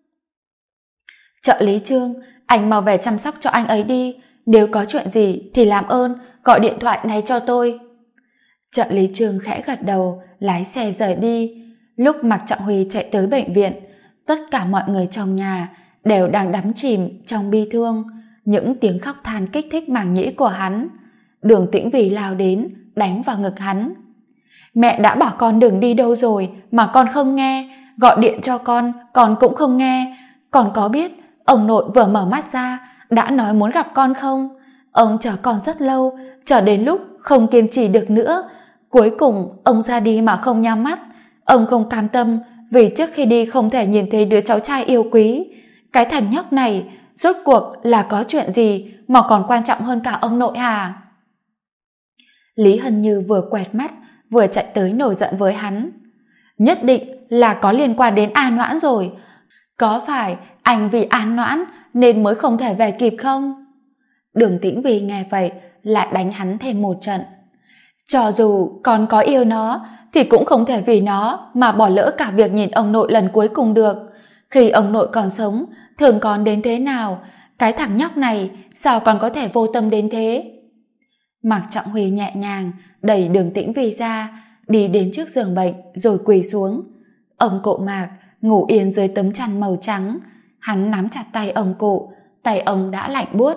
Trợ lý Trương, anh mau về chăm sóc cho anh ấy đi. Nếu có chuyện gì thì làm ơn gọi điện thoại ngay cho tôi. Trợ lý Trương khẽ gật đầu, lái xe rời đi. Lúc Mạc Trọng Huy chạy tới bệnh viện, tất cả mọi người trong nhà đều đang đắm chìm trong bi thương. Những tiếng khóc than kích thích màng nhĩ của hắn. Đường Tĩnh Vy lao đến đánh vào ngực hắn. Mẹ đã bảo con đừng đi đâu rồi mà con không nghe, gọi điện cho con cũng không nghe. Con có biết ông nội vừa mở mắt ra đã nói muốn gặp con không? Ông chờ con rất lâu, chờ đến lúc không kiên trì được nữa. Cuối cùng ông ra đi mà không nhắm mắt. Ông không cam tâm vì trước khi đi không thể nhìn thấy đứa cháu trai yêu quý. Cái thằng nhóc này rốt cuộc là có chuyện gì mà còn quan trọng hơn cả ông nội hả? Lý Hân Như vừa quẹt mắt vừa chạy tới nổi giận với hắn. Nhất định là có liên quan đến An Noãn rồi. Có phải anh vì An Noãn nên mới không thể về kịp không? Đường Tĩnh Vy nghe vậy lại đánh hắn thêm một trận. Cho dù con có yêu nó thì cũng không thể vì nó mà bỏ lỡ cả việc nhìn ông nội lần cuối cùng được. Khi ông nội còn sống, thương con đến thế nào, cái thằng nhóc này sao còn có thể vô tâm đến thế? Mạc Trọng Huy nhẹ nhàng đẩy Đường Tĩnh Vy ra, đi đến trước giường bệnh rồi quỳ xuống. Ông cụ Mạc ngủ yên dưới tấm chăn màu trắng. Hắn nắm chặt tay ông cụ, tay ông đã lạnh buốt.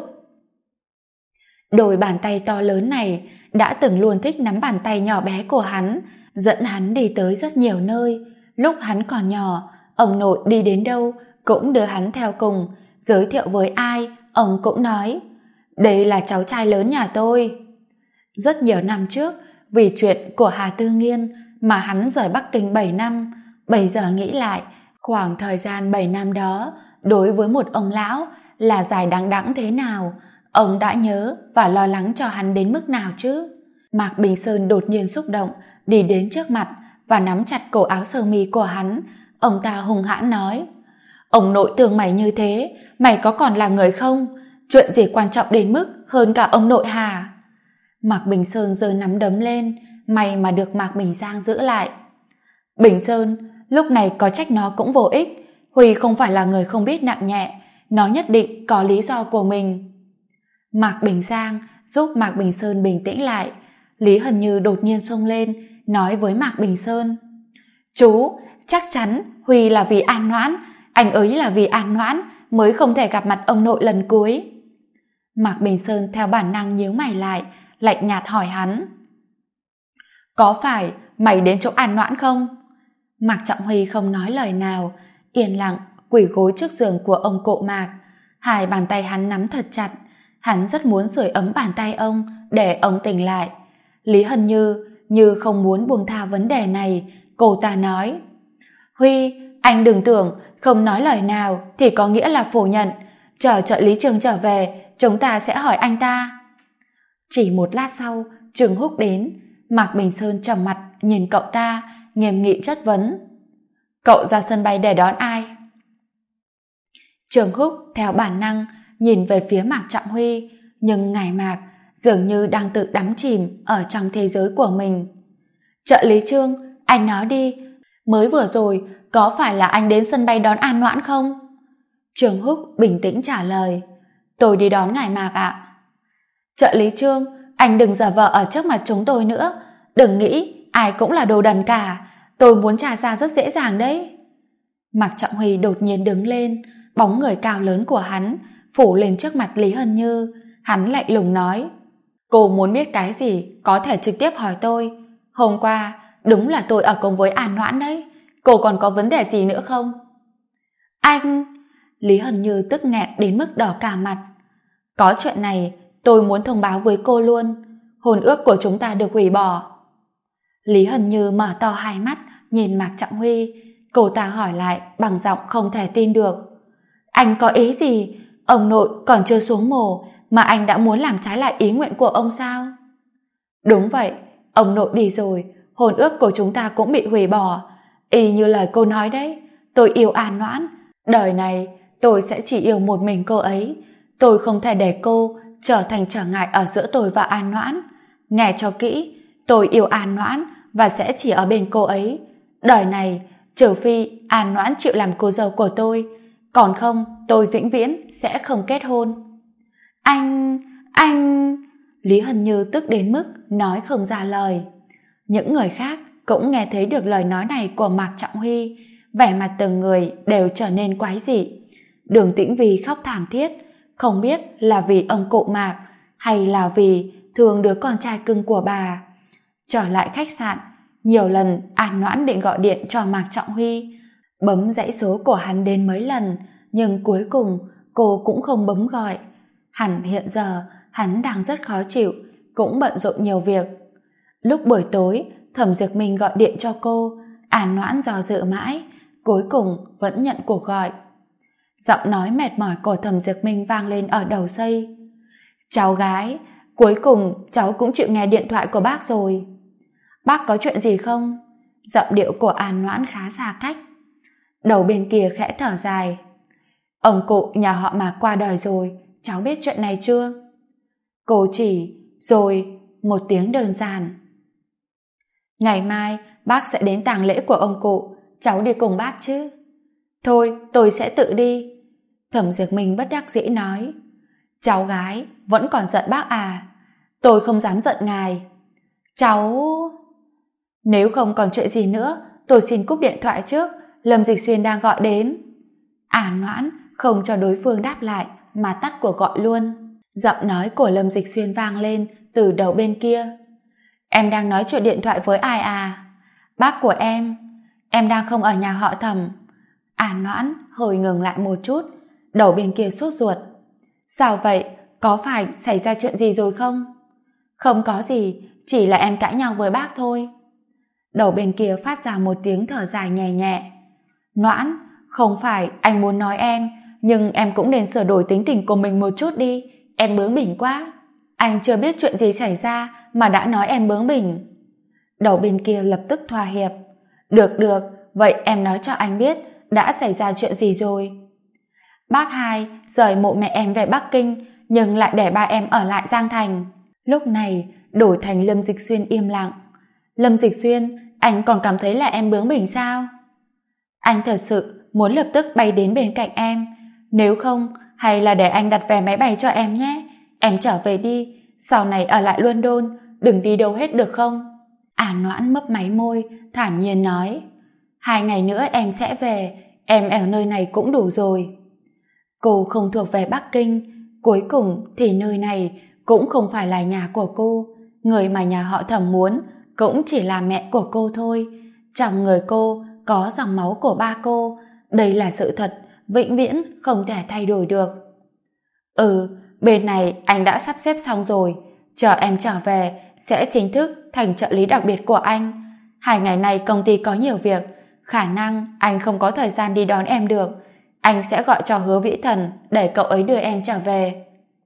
Đôi bàn tay to lớn này đã từng luôn thích nắm bàn tay nhỏ bé của hắn, dẫn hắn đi tới rất nhiều nơi. Lúc hắn còn nhỏ, ông nội đi đến đâu cũng đưa hắn theo cùng, giới thiệu với ai ông cũng nói: đây là cháu trai lớn nhà tôi. Rất nhiều năm trước, vì chuyện của Hà Tư Nghiên mà hắn rời Bắc Kinh 7 năm. Bây giờ nghĩ lại, khoảng thời gian 7 năm đó đối với một ông lão là dài đằng đẵng thế nào. Ông đã nhớ và lo lắng cho hắn đến mức nào chứ? Mạc Bình Sơn đột nhiên xúc động, đi đến trước mặt và nắm chặt cổ áo sơ mi của hắn. Ông ta hung hãn nói: ông nội thương mày như thế, mày có còn là người không? Chuyện gì quan trọng đến mức hơn cả ông nội Hà? Mạc Bình Sơn giơ nắm đấm lên, may mà được Mạc Bình Giang giữ lại. Bình Sơn, lúc này có trách nó cũng vô ích. Huy không phải là người không biết nặng nhẹ, nó nhất định có lý do của mình. Mạc Bình Giang giúp Mạc Bình Sơn bình tĩnh lại. Lý Hân Như đột nhiên xông lên, nói với Mạc Bình Sơn: chú, chắc chắn Huy là vì An Noãn, anh ấy là vì An Noãn mới không thể gặp mặt ông nội lần cuối. Mạc Bình Sơn theo bản năng nhíu mày lại, lạnh nhạt hỏi hắn: có phải mày đến chỗ An Noãn không? Mạc Trọng Huy không nói lời nào, yên lặng quỳ gối trước giường của ông cụ Mạc. Hai bàn tay hắn nắm thật chặt, hắn rất muốn sưởi ấm bàn tay ông để ông tỉnh lại. Lý Hân Như không muốn buông tha vấn đề này, cô ta nói: Huy, anh đừng tưởng không nói lời nào thì có nghĩa là phủ nhận. Chờ trợ lý Trường trở về, chúng ta sẽ hỏi anh ta. Chỉ một lát sau, Trường Húc đến. Mạc Bình Sơn trầm mặt nhìn cậu ta, nghiêm nghị chất vấn: cậu ra sân bay để đón ai? Trường Húc theo bản năng nhìn về phía Mạc Trọng Huy, nhưng ngài Mạc dường như đang tự đắm chìm ở trong thế giới của mình. Trợ lý Trương, anh nói đi, mới vừa rồi có phải là anh đến sân bay đón An Noãn không? Trường Húc bình tĩnh trả lời: tôi đi đón ngài Mạc ạ. Trợ lý Trương, anh đừng giả vờ ở trước mặt chúng tôi nữa, đừng nghĩ ai cũng là đồ đần cả, tôi muốn tra ra rất dễ dàng đấy. Mạc Trọng Huy đột nhiên đứng lên, bóng người cao lớn của hắn phủ lên trước mặt Lý Hân Như. Hắn lạnh lùng nói: cô muốn biết cái gì có thể trực tiếp hỏi tôi. Hôm qua đúng là tôi ở cùng với An Noãn đấy, cô còn có vấn đề gì nữa không? Anh... Lý Hân Như tức nghẹn đến mức đỏ cả mặt. Có chuyện này tôi muốn thông báo với cô luôn, hôn ước của chúng ta được hủy bỏ. Lý Hân Như mở to hai mắt nhìn Mạc Trọng Huy. Cô ta hỏi lại bằng giọng không thể tin được: anh có ý gì? Ông nội còn chưa xuống mồ mà anh đã muốn làm trái lại ý nguyện của ông sao? Đúng vậy, ông nội đi rồi, hôn ước của chúng ta cũng bị hủy bỏ. Y như lời cô nói đấy, tôi yêu An Noãn, đời này tôi sẽ chỉ yêu một mình cô ấy. Tôi không thể để cô trở thành trở ngại ở giữa tôi và An Noãn. Nghe cho kỹ, tôi yêu An Noãn và sẽ chỉ ở bên cô ấy. Đời này, trừ phi An Noãn chịu làm cô dâu của tôi, còn không tôi vĩnh viễn sẽ không kết hôn. Anh... Lý Hân Như tức đến mức nói không ra lời. Những người khác cũng nghe thấy được lời nói này của Mạc Trọng Huy, vẻ mặt từng người đều trở nên quái dị. Đường Tĩnh Vy khóc thảm thiết, không biết là vì ông cụ Mạc hay là vì thương đứa con trai cưng của bà. Trở lại khách sạn, nhiều lần An Noãn định gọi điện cho Mạc Trọng Huy, bấm dãy số của hắn đến mấy lần, nhưng cuối cùng cô cũng không bấm gọi. Hẳn hiện giờ hắn đang rất khó chịu, cũng bận rộn nhiều việc. Lúc buổi tối, Thẩm Dược Minh gọi điện cho cô, An Noãn do dự mãi, cuối cùng vẫn nhận cuộc gọi. Giọng nói mệt mỏi của Thẩm Dược Minh vang lên ở đầu dây: cháu gái, cuối cùng cháu cũng chịu nghe điện thoại của bác rồi. Bác có chuyện gì không? Giọng điệu của An Noãn khá xa cách. Đầu bên kia khẽ thở dài: ông cụ nhà họ Mạc qua đời rồi, cháu biết chuyện này chưa? Cô chỉ rồi một tiếng đơn giản. Ngày mai bác sẽ đến tang lễ của ông cụ, cháu đi cùng bác chứ? Thôi tôi sẽ tự đi. Thẩm Dược Minh bất đắc dĩ nói: cháu gái vẫn còn giận bác à? Tôi không dám giận ngài. Cháu... Nếu không còn chuyện gì nữa, tôi xin cúp điện thoại trước. Lâm Dịch Xuyên đang gọi đến. An Noãn không cho đối phương đáp lại mà tắt cuộc gọi luôn. Giọng nói của Lâm Dịch Xuyên vang lên từ đầu bên kia. Em đang nói chuyện điện thoại với ai à? Bác của em đang không ở nhà họ Thẩm. An Noãn hơi ngừng lại một chút, đầu bên kia sốt ruột. Sao vậy? Có phải xảy ra chuyện gì rồi không? Không có gì, chỉ là em cãi nhau với bác thôi. Đầu bên kia phát ra một tiếng thở dài nhẹ nhẹ. Noãn, không phải anh muốn nói em, nhưng em cũng nên sửa đổi tính tình của mình một chút đi. Em bướng bỉnh quá. Anh chưa biết chuyện gì xảy ra mà đã nói em bướng bỉnh. Đầu bên kia lập tức thỏa hiệp. Được, vậy em nói cho anh biết đã xảy ra chuyện gì rồi. Bác hai rời mộ mẹ em về Bắc Kinh, nhưng lại để ba em ở lại Giang Thành. Lúc này đổi thành Lâm Dịch Xuyên im lặng. Lâm Dịch Xuyên, anh còn cảm thấy là em bướng bỉnh sao? Anh thật sự muốn lập tức bay đến bên cạnh em. Nếu không, hay là để anh đặt vé máy bay cho em nhé. Em trở về đi, sau này ở lại London, đừng đi đâu hết được không? An Noãn mấp máy môi, thản nhiên nói. 2 ngày nữa em sẽ về, em ở nơi này cũng đủ rồi. Cô không thuộc về Bắc Kinh, cuối cùng thì nơi này cũng không phải là nhà của cô. Người mà nhà họ Thẩm muốn cũng chỉ là mẹ của cô thôi. Trong người cô có dòng máu của ba cô. Đây là sự thật, vĩnh viễn không thể thay đổi được. Bên này anh đã sắp xếp xong rồi. Chờ em trở về sẽ chính thức thành trợ lý đặc biệt của anh. 2 ngày này công ty có nhiều việc, khả năng anh không có thời gian đi đón em được. Anh sẽ gọi cho Hứa Vĩ Thần để cậu ấy đưa em trở về.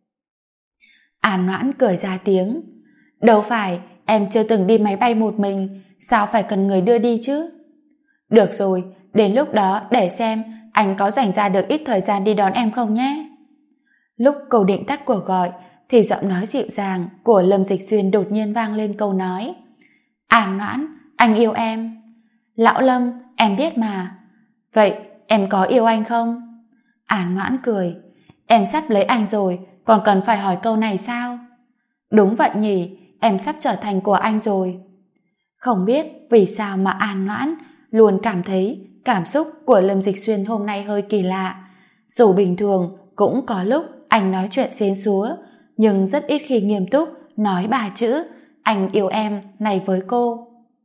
An Noãn cười ra tiếng. Đâu phải, em chưa từng đi máy bay một mình, sao phải cần người đưa đi chứ? Được rồi, đến lúc đó để xem anh có dành ra được ít thời gian đi đón em không nhé. Lúc cô định tắt cuộc gọi thì giọng nói dịu dàng của Lâm Dịch Xuyên đột nhiên vang lên câu nói. An Noãn, anh yêu em. Lão Lâm, em biết mà. Vậy em có yêu anh không? An Noãn cười. Em sắp lấy anh rồi, còn cần phải hỏi câu này sao? Đúng vậy nhỉ, em sắp trở thành của anh rồi. Không biết vì sao mà An Noãn luôn cảm thấy cảm xúc của Lâm Dịch Xuyên hôm nay hơi kỳ lạ. Dù bình thường cũng có lúc anh nói chuyện xến xúa, nhưng rất ít khi nghiêm túc nói 3 chữ anh yêu em này với cô.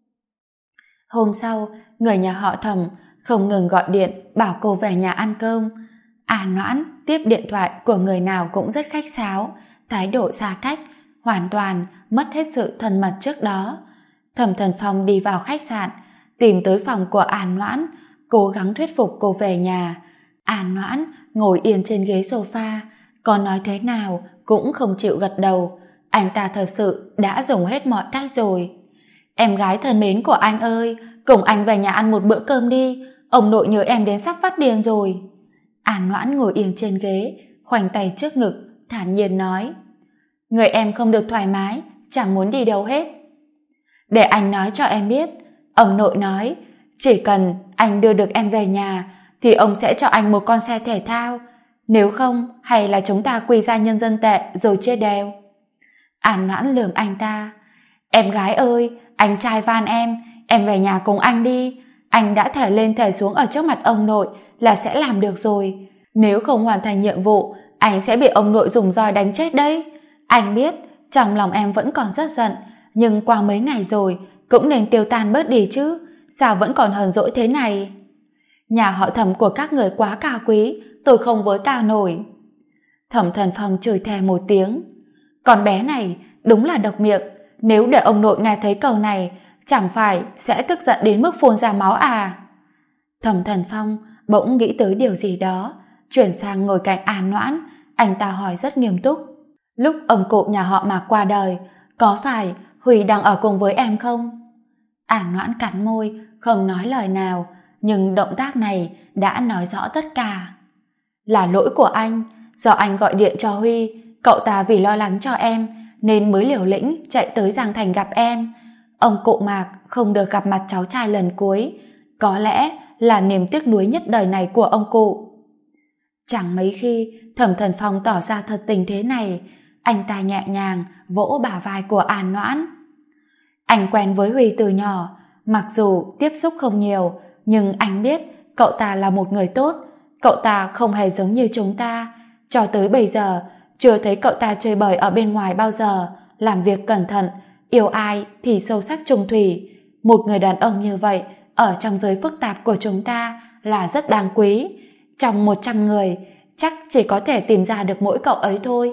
Hôm sau, người nhà họ Thẩm không ngừng gọi điện bảo cô về nhà ăn cơm. An Noãn tiếp điện thoại của người nào cũng rất khách sáo, thái độ xa cách, hoàn toàn mất hết sự thân mật trước đó. Thẩm Thần Phong đi vào khách sạn, tìm tới phòng của An Noãn, cố gắng thuyết phục cô về nhà. An Noãn ngồi yên trên ghế sofa, có nói thế nào cũng không chịu gật đầu. Anh ta thật sự đã dùng hết mọi cách rồi. Em gái thân mến của anh ơi, cùng anh về nhà ăn một bữa cơm đi, ông nội nhớ em đến sắp phát điên rồi. An Noãn ngồi yên trên ghế, khoanh tay trước ngực, thản nhiên nói. Người em không được thoải mái, chẳng muốn đi đâu hết. Để anh nói cho em biết, ông nội nói, chỉ cần anh đưa được em về nhà, thì ông sẽ cho anh một con xe thể thao. Nếu không, hay là chúng ta quy ra nhân dân tệ rồi chia đều. An Noãn lườm anh ta. Em gái ơi, anh trai van em về nhà cùng anh đi. Anh đã thề lên thề xuống ở trước mặt ông nội là sẽ làm được rồi. Nếu không hoàn thành nhiệm vụ, anh sẽ bị ông nội dùng roi đánh chết đấy. Anh biết, trong lòng em vẫn còn rất giận, nhưng qua mấy ngày rồi, cũng nên tiêu tan bớt đi chứ. Sao vẫn còn hờn dỗi thế này? Nhà họ Thẩm của các người quá cao quý, tôi không với cao nổi. Thẩm Thần Phong chửi thề một tiếng. Con bé này đúng là độc miệng, nếu để ông nội nghe thấy câu này, chẳng phải sẽ tức giận đến mức phun ra máu à? Thẩm Thần Phong bỗng nghĩ tới điều gì đó, chuyển sang ngồi cạnh An Noãn, anh ta hỏi rất nghiêm túc. Lúc ông cụ nhà họ Mạc qua đời, có phải Huy đang ở cùng với em không? An Noãn cắn môi, không nói lời nào, nhưng động tác này đã nói rõ tất cả. Là lỗi của anh, do anh gọi điện cho Huy, cậu ta vì lo lắng cho em nên mới liều lĩnh chạy tới Giang Thành gặp em. Ông cụ Mạc không được gặp mặt cháu trai lần cuối, có lẽ là niềm tiếc nuối nhất đời này của ông cụ. Chẳng mấy khi Thẩm Thần Phong tỏ ra thật tình thế này, anh ta nhẹ nhàng vỗ bả vai của An Noãn. Anh quen với Huy từ nhỏ, mặc dù tiếp xúc không nhiều, nhưng anh biết cậu ta là một người tốt, cậu ta không hề giống như chúng ta. Cho tới bây giờ, chưa thấy cậu ta chơi bời ở bên ngoài bao giờ, làm việc cẩn thận, yêu ai thì sâu sắc trung thủy. Một người đàn ông như vậy, ở trong giới phức tạp của chúng ta là rất đáng quý. Trong 100 người, chắc chỉ có thể tìm ra được mỗi cậu ấy thôi.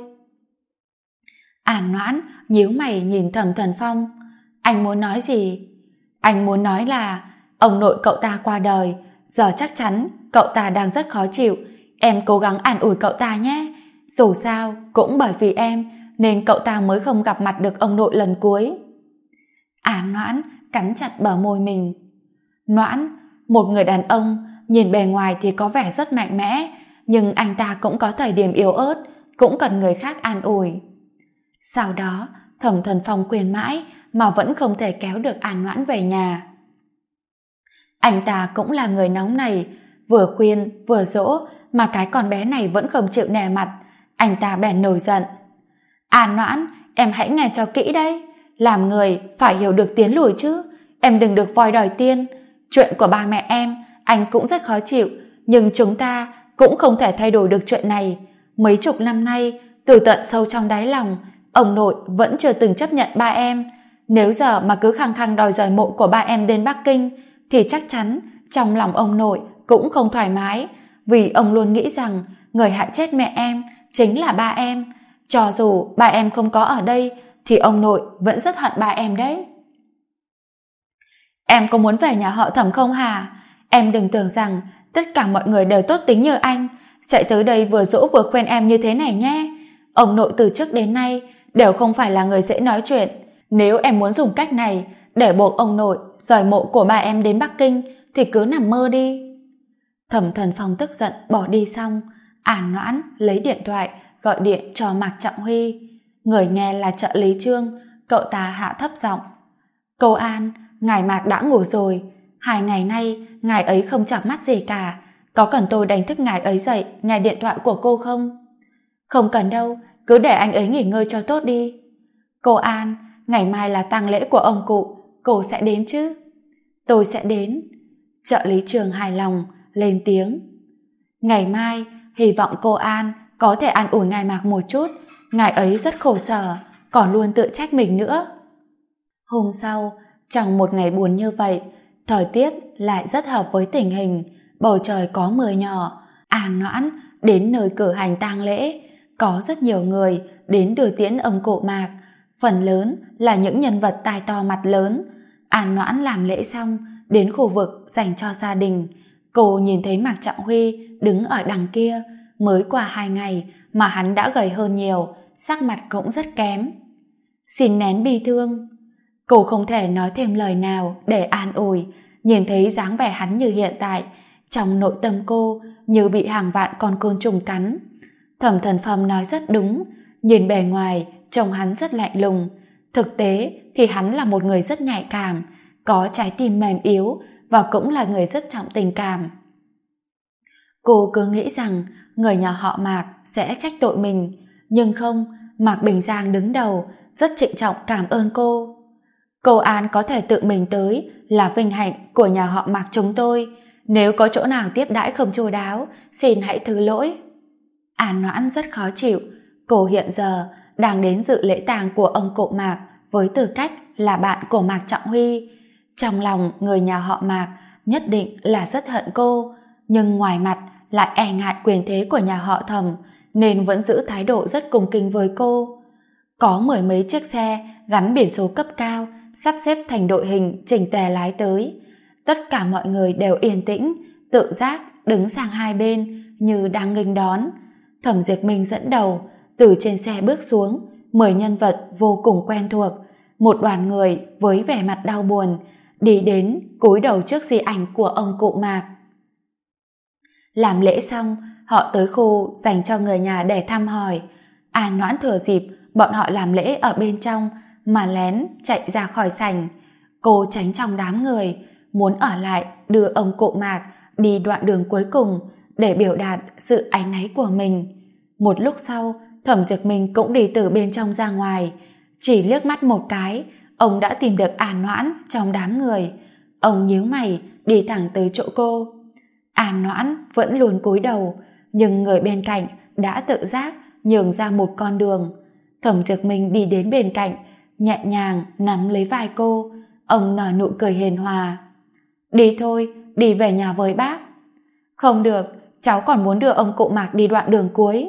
An Noãn nhíu mày nhìn Thẩm Thần Phong. Anh muốn nói gì? Anh muốn nói là ông nội cậu ta qua đời, giờ chắc chắn cậu ta đang rất khó chịu. Em cố gắng an ủi cậu ta nhé. Dù sao, cũng bởi vì em nên cậu ta mới không gặp mặt được ông nội lần cuối. An Noãn cắn chặt bờ môi mình. Noãn, một người đàn ông nhìn bề ngoài thì có vẻ rất mạnh mẽ, nhưng anh ta cũng có thời điểm yếu ớt, cũng cần người khác an ủi. Sau đó, Thẩm Thần Phong khuyên mãi mà vẫn không thể kéo được An Noãn về nhà. Anh ta cũng là người nóng này, vừa khuyên vừa dỗ mà cái con bé này vẫn không chịu nể mặt. Anh ta bèn nổi giận. An Noãn, em hãy nghe cho kỹ đấy, làm người phải hiểu được tiến lùi chứ. Em đừng được voi đòi tiên. Chuyện của ba mẹ em anh cũng rất khó chịu, nhưng chúng ta cũng không thể thay đổi được chuyện này. Mấy chục năm nay, từ tận sâu trong đáy lòng, ông nội vẫn chưa từng chấp nhận ba em. Nếu giờ mà cứ khăng khăng đòi rời mộ của ba em đến Bắc Kinh, thì chắc chắn trong lòng ông nội cũng không thoải mái, vì ông luôn nghĩ rằng người hại chết mẹ em chính là ba em. Cho dù ba em không có ở đây, thì ông nội vẫn rất hận ba em đấy. Em có muốn về nhà họ Thẩm không hả? Em đừng tưởng rằng tất cả mọi người đều tốt tính như anh, chạy tới đây vừa dỗ vừa khuyên em như thế này nhé. Ông nội từ trước đến nay đều không phải là người dễ nói chuyện. Nếu em muốn dùng cách này để buộc ông nội rời mộ của ba em đến Bắc Kinh thì cứ nằm mơ đi. Thẩm Thần Phong tức giận bỏ đi xong, An Noãn lấy điện thoại gọi điện cho Mạc Trọng Huy. Người nghe là trợ lý Trương, cậu ta hạ thấp giọng. Cô An, ngài Mạc đã ngủ rồi. 2 ngày nay ngài ấy không chợp mắt gì cả. Có cần tôi đánh thức ngài ấy dậy nghe điện thoại của cô không? Không cần đâu, cứ để anh ấy nghỉ ngơi cho tốt đi. Cô An, ngày mai là tang lễ của ông cụ, cô sẽ đến chứ? Tôi sẽ đến. Trợ lý Trường hài lòng lên tiếng. Ngày mai hy vọng cô An có thể an ủi ngài Mạc một chút, ngài ấy rất khổ sở, còn luôn tự trách mình nữa. Hôm sau, trong một ngày buồn như vậy, thời tiết lại rất hợp với tình hình, bầu trời có mưa nhỏ. An Noãn đến nơi cử hành tang lễ, có rất nhiều người đến đưa tiễn ông cụ Mạc, phần lớn là những nhân vật tai to mặt lớn. An Noãn làm lễ xong, đến khu vực dành cho gia đình. Cô nhìn thấy Mạc Trọng Huy đứng ở đằng kia, mới qua 2 ngày mà hắn đã gầy hơn nhiều, sắc mặt cũng rất kém. Xin nén bi thương. Cô không thể nói thêm lời nào để an ủi, nhìn thấy dáng vẻ hắn như hiện tại, trong nội tâm cô như bị hàng vạn con côn trùng cắn. Thẩm Thần Phong nói rất đúng, nhìn bề ngoài trông hắn rất lạnh lùng, thực tế thì hắn là một người rất nhạy cảm, có trái tim mềm yếu và cũng là người rất trọng tình cảm. Cô cứ nghĩ rằng người nhà họ Mạc sẽ trách tội mình, nhưng không, Mạc Bình Giang đứng đầu, rất trịnh trọng cảm ơn cô. Cô An có thể tự mình tới là vinh hạnh của nhà họ Mạc chúng tôi. Nếu có chỗ nào tiếp đãi không chu đáo, xin hãy thứ lỗi. An Noãn rất khó chịu. Cô hiện giờ đang đến dự lễ tang của ông cụ Mạc với tư cách là bạn của Mạc Trọng Huy. Trong lòng người nhà họ Mạc nhất định là rất hận cô, nhưng ngoài mặt lại e ngại quyền thế của nhà họ Thẩm, nên vẫn giữ thái độ rất cung kính với cô. Có 10 mấy chiếc xe gắn biển số cấp cao sắp xếp thành đội hình chỉnh tề lái tới. Tất cả mọi người đều yên tĩnh, tự giác đứng sang hai bên như đang nghênh đón. Thẩm Diệp Minh dẫn đầu, từ trên xe bước xuống, 10 nhân vật vô cùng quen thuộc. Một đoàn người với vẻ mặt đau buồn đi đến cúi đầu trước di ảnh của ông cụ Mạc. Làm lễ xong, họ tới khu dành cho người nhà để thăm hỏi. An Noãn thừa dịp bọn họ làm lễ ở bên trong mà lén chạy ra khỏi sảnh. Cô tránh trong đám người, muốn ở lại đưa ông cụ Mạc đi đoạn đường cuối cùng để biểu đạt sự áy náy của mình. Một lúc sau, Thẩm Diệp Minh cũng đi từ bên trong ra ngoài. Chỉ liếc mắt một cái, ông đã tìm được An Noãn trong đám người. Ông nhíu mày đi thẳng tới chỗ cô. An Noãn vẫn luôn cúi đầu, nhưng người bên cạnh đã tự giác nhường ra một con đường. Thẩm Diệp Minh đi đến bên cạnh, nhẹ nhàng nắm lấy vai cô. Ông nở nụ cười hiền hòa. Đi thôi, đi về nhà với bác. Không được, cháu còn muốn đưa ông cụ Mạc đi đoạn đường cuối.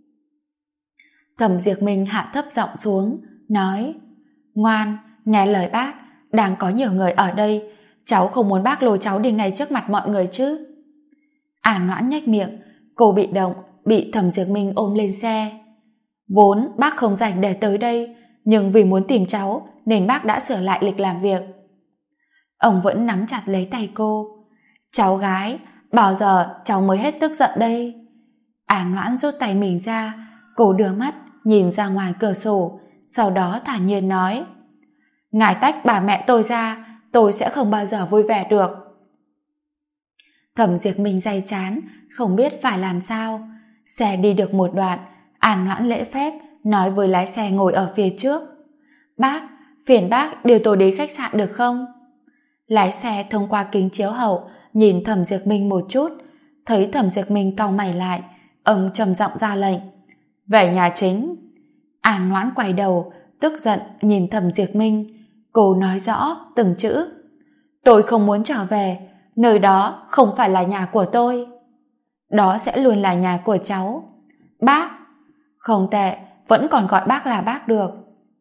Thẩm Diệp Minh hạ thấp giọng xuống, nói: Ngoan, nghe lời bác, đang có nhiều người ở đây, cháu không muốn bác lôi cháu đi ngay trước mặt mọi người chứ. An Noãn nhếch miệng, cô bị động, bị Thẩm Diệp Minh ôm lên xe. Vốn bác không rảnh để tới đây, nhưng vì muốn tìm cháu nên bác đã sửa lại lịch làm việc. Ông vẫn nắm chặt lấy tay cô. Cháu gái, bao giờ cháu mới hết tức giận đây? An Noãn rút tay mình ra, cô đưa mắt nhìn ra ngoài cửa sổ, sau đó thản nhiên nói: Ngài tách bà mẹ tôi ra, tôi sẽ không bao giờ vui vẻ được. Thẩm Diệp Minh day chán, không biết phải làm sao. Xe đi được một đoạn, An Noãn lễ phép nói với lái xe ngồi ở phía trước: Bác, phiền bác đưa tôi đến khách sạn được không? Lái xe thông qua kính chiếu hậu nhìn Thẩm Diệp Minh một chút, thấy Thẩm Diệp Minh cau mày lại, ông trầm giọng ra lệnh: Về nhà chính. An Noãn quay đầu, tức giận nhìn Thẩm Diệp Minh. Cô nói rõ từng chữ: Tôi không muốn trở về, nơi đó không phải là nhà của tôi. Đó sẽ luôn là nhà của cháu. Bác. Không tệ, vẫn còn gọi bác là bác được.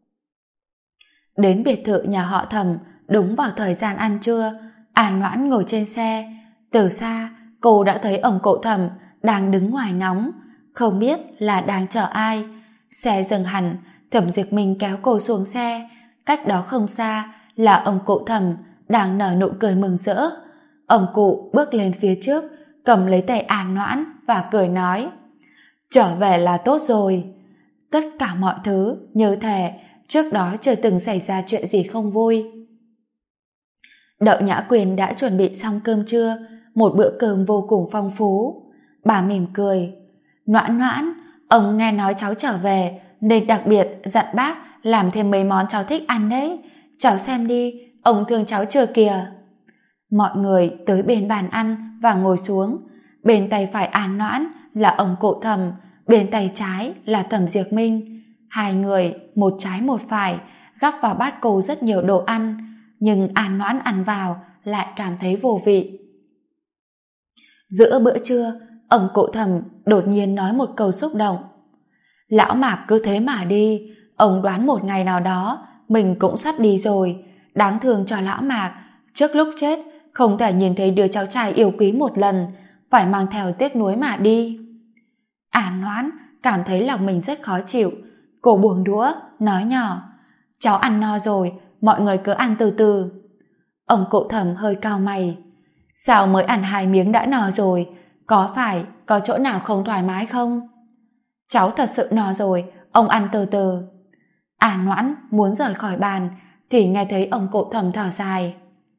Đến biệt thự nhà họ Thẩm đúng vào thời gian ăn trưa. An Noãn ngồi trên xe. Từ xa cô đã thấy ông cụ Thẩm đang đứng ngoài ngóng, không biết là đang chờ ai. Xe dừng hẳn, Thẩm Diệp Minh kéo cô xuống xe. Cách đó không xa là ông cụ Thẩm đang nở nụ cười mừng rỡ. Ông cụ bước lên phía trước, cầm lấy tay An Noãn và cười nói: Trở về là tốt rồi. Tất cả mọi thứ như thể trước đó chưa từng xảy ra chuyện gì không vui. Đậu Nhã Quyền đã chuẩn bị xong cơm trưa, một bữa cơm vô cùng phong phú. Bà mỉm cười: Noãn Noãn, ông nghe nói cháu trở về nên đặc biệt dặn bác làm thêm mấy món cháu thích ăn đấy. Cháu xem đi, ông thương cháu chưa kìa. Mọi người tới bên bàn ăn và ngồi xuống. Bên tay phải An Noãn là ông cụ Thẩm, bên tay trái là Thẩm Diệp Minh. Hai người một trái một phải gắp vào bát cô rất nhiều đồ ăn, nhưng An Noãn ăn vào lại cảm thấy vô vị. Giữa bữa trưa, ông cụ Thẩm đột nhiên nói một câu xúc động: Lão Mạc cứ thế mà đi, ông đoán một ngày nào đó mình cũng sắp đi rồi. Đáng thương cho lão Mạc, trước lúc chết không thể nhìn thấy đứa cháu trai yêu quý một lần, phải mang theo tiếc nuối mà đi. An Noãn cảm thấy lòng mình rất khó chịu. Cô buông đũa, nói nhỏ: Cháu ăn no rồi, mọi người cứ ăn từ từ. Ông cụ Thẩm hơi cau mày: Sao mới ăn 2 miếng đã no rồi, có phải có chỗ nào không thoải mái không? Cháu thật sự no rồi, ông ăn từ từ. An Noãn muốn rời khỏi bàn thì nghe thấy ông cụ Thẩm thở dài: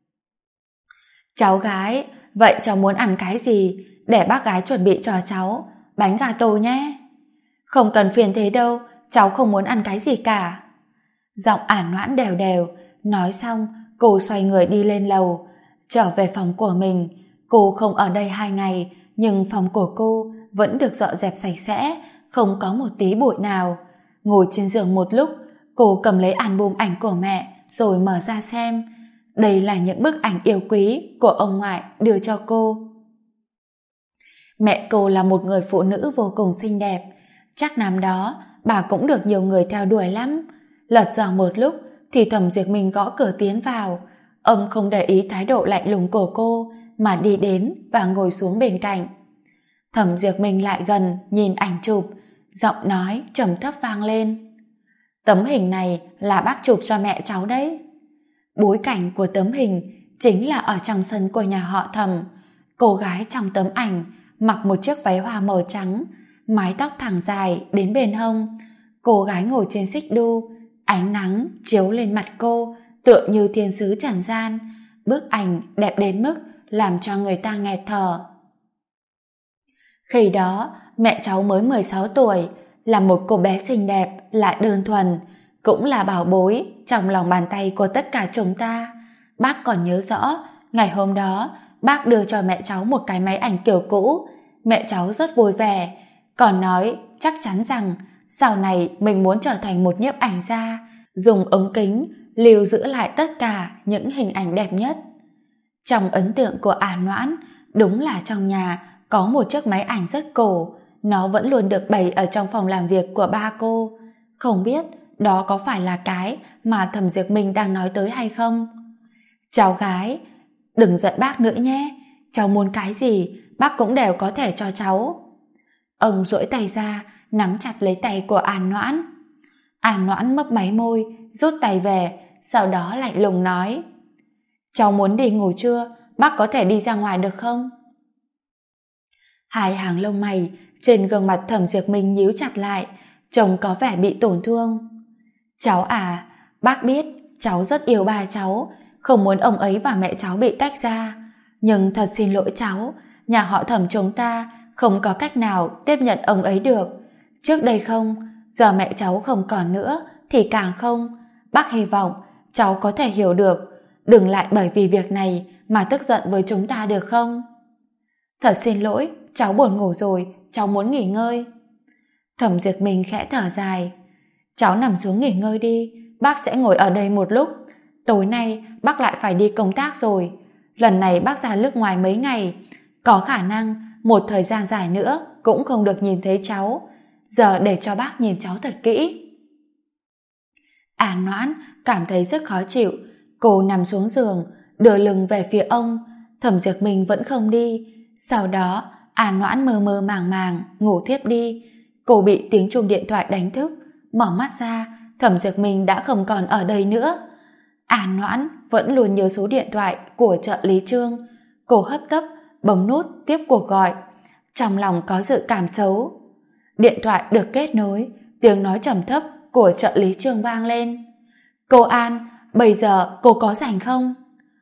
Cháu gái, vậy cháu muốn ăn cái gì? Để bác gái chuẩn bị cho cháu. Bánh gato nhé. Không cần phiền thế đâu, cháu không muốn ăn cái gì cả. Giọng An Noãn đều đều. Nói xong, cô xoay người đi lên lầu. Trở về phòng của mình. Cô không ở đây 2 ngày, nhưng phòng của cô vẫn được dọn dẹp sạch sẽ, không có một tí bụi nào. Ngồi trên giường một lúc, cô cầm lấy album ảnh của mẹ rồi mở ra xem. Đây là những bức ảnh yêu quý của ông ngoại đưa cho cô. Mẹ cô là một người phụ nữ vô cùng xinh đẹp. Chắc năm đó bà cũng được nhiều người theo đuổi lắm. Lật dở một lúc thì Thẩm Diệp Minh gõ cửa tiến vào. Ông không để ý thái độ lạnh lùng của cô mà đi đến và ngồi xuống bên cạnh. Thẩm Diệp Minh lại gần nhìn ảnh chụp, giọng nói trầm thấp vang lên: Tấm hình này là bác chụp cho mẹ cháu đấy. Bối cảnh của tấm hình chính là ở trong sân của nhà họ Thẩm. Cô gái trong tấm ảnh mặc một chiếc váy hoa màu trắng, mái tóc thẳng dài đến bên hông. Cô gái ngồi trên xích đu, ánh nắng chiếu lên mặt cô tựa như thiên sứ trần gian. Bức ảnh đẹp đến mức làm cho người ta nghẹt thở. Khi đó mẹ cháu mới 16 tuổi, là một cô bé xinh đẹp lại đơn thuần, cũng là bảo bối trong lòng bàn tay của tất cả chúng ta. Bác còn nhớ rõ ngày hôm đó bác đưa cho mẹ cháu một cái máy ảnh kiểu cũ. Mẹ cháu rất vui vẻ, còn nói chắc chắn rằng sau này mình muốn trở thành một nhiếp ảnh gia, dùng ống kính lưu giữ lại tất cả những hình ảnh đẹp nhất. Trong ấn tượng của Noãn, đúng là trong nhà có một chiếc máy ảnh rất cổ, nó vẫn luôn được bày ở trong phòng làm việc của ba cô. Không biết đó có phải là cái mà Thẩm Diệp Minh đang nói tới hay không? Cháu gái, đừng giận bác nữa nhé, cháu muốn cái gì bác cũng đều có thể cho cháu. Ông duỗi tay ra, nắm chặt lấy tay của Noãn. Noãn mấp máy môi, rút tay về, sau đó lạnh lùng nói: cháu muốn đi ngủ trưa, bác có thể đi ra ngoài được không? Hai hàng lông mày trên gương mặt Thẩm Diệp Minh nhíu chặt lại, trông có vẻ bị tổn thương. Cháu à, bác biết cháu rất yêu ba cháu, không muốn ông ấy và mẹ cháu bị tách ra, nhưng thật xin lỗi cháu, nhà họ Thẩm chúng ta không có cách nào tiếp nhận ông ấy được. Trước đây không, giờ mẹ cháu không còn nữa thì càng không. Bác hy vọng cháu có thể hiểu được, đừng lại bởi vì việc này mà tức giận với chúng ta được không? Thật xin lỗi, cháu buồn ngủ rồi, cháu muốn nghỉ ngơi. Thẩm Diệp Minh khẽ thở dài. Cháu nằm xuống nghỉ ngơi đi, bác sẽ ngồi ở đây một lúc. Tối nay bác lại phải đi công tác rồi. Lần này bác ra nước ngoài mấy ngày, có khả năng một thời gian dài nữa cũng không được nhìn thấy cháu. Giờ để cho bác nhìn cháu thật kỹ. Noãn cảm thấy rất khó chịu. Cô nằm xuống giường, đưa lưng về phía ông. Thẩm Diệp Minh vẫn không đi. Sau đó Noãn mơ mơ màng màng ngủ thiếp đi. Cô bị tiếng chuông điện thoại đánh thức, mở mắt ra, Thẩm Diệp Minh đã không còn ở đây nữa. Noãn vẫn luôn nhớ số điện thoại của trợ lý Trương. Cô hấp tấp bấm nút tiếp cuộc gọi, trong lòng có dự cảm xấu. Điện thoại được kết nối, tiếng nói trầm thấp của trợ lý Trương vang lên. Cô An, bây giờ cô có rảnh không?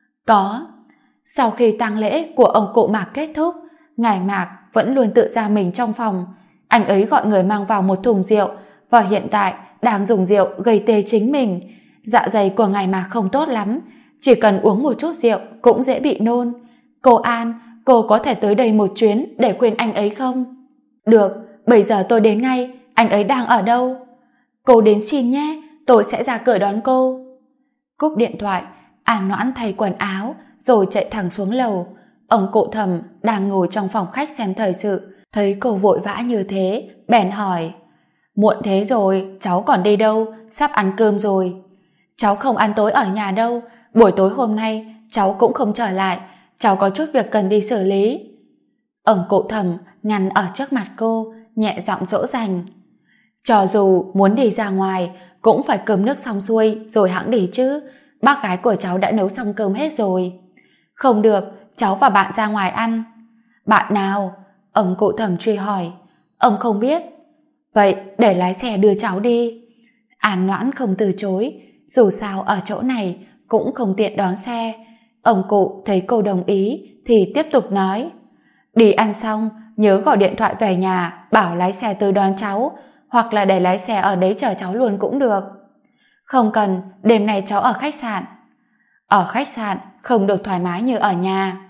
Có. Sau khi tang lễ của ông cụ Mạc kết thúc, ngài Mạc vẫn luôn tự ra mình trong phòng. Anh ấy gọi người mang vào một thùng rượu và hiện tại đang dùng rượu gây tê chính mình. Dạ dày của ngài Mạc không tốt lắm, chỉ cần uống một chút rượu cũng dễ bị nôn. Cô An, cô có thể tới đây một chuyến để khuyên anh ấy không? Được, bây giờ tôi đến ngay. Anh ấy đang ở đâu? Cô đến xin nhé, tôi sẽ ra cửa đón cô. Cúp điện thoại, Noãn thay quần áo rồi chạy thẳng xuống lầu. Ông cụ Thẩm đang ngồi trong phòng khách xem thời sự, thấy cô vội vã như thế, bèn hỏi: muộn thế rồi, cháu còn đi đâu? Sắp ăn cơm rồi. Cháu không ăn tối ở nhà đâu, buổi tối hôm nay cháu cũng không trở lại, cháu có chút việc cần đi xử lý. Ông cụ Thẩm ngăn ở trước mặt cô, nhẹ giọng dỗ dành: cho dù muốn đi ra ngoài cũng phải cơm nước xong xuôi rồi hẵng đi chứ, bác gái của cháu đã nấu xong cơm hết rồi. Không được, cháu và bạn ra ngoài ăn. Bạn nào? Ông cụ Thẩm truy hỏi. Ông không biết. Vậy để lái xe đưa cháu đi. Noãn không từ chối, dù sao ở chỗ này cũng không tiện đón xe. Ông cụ thấy cô đồng ý thì tiếp tục nói: đi ăn xong nhớ gọi điện thoại về nhà bảo lái xe tới đón cháu, hoặc là để lái xe ở đấy chờ cháu luôn cũng được. Không cần, đêm nay cháu ở khách sạn. Ở khách sạn không được thoải mái như ở nhà.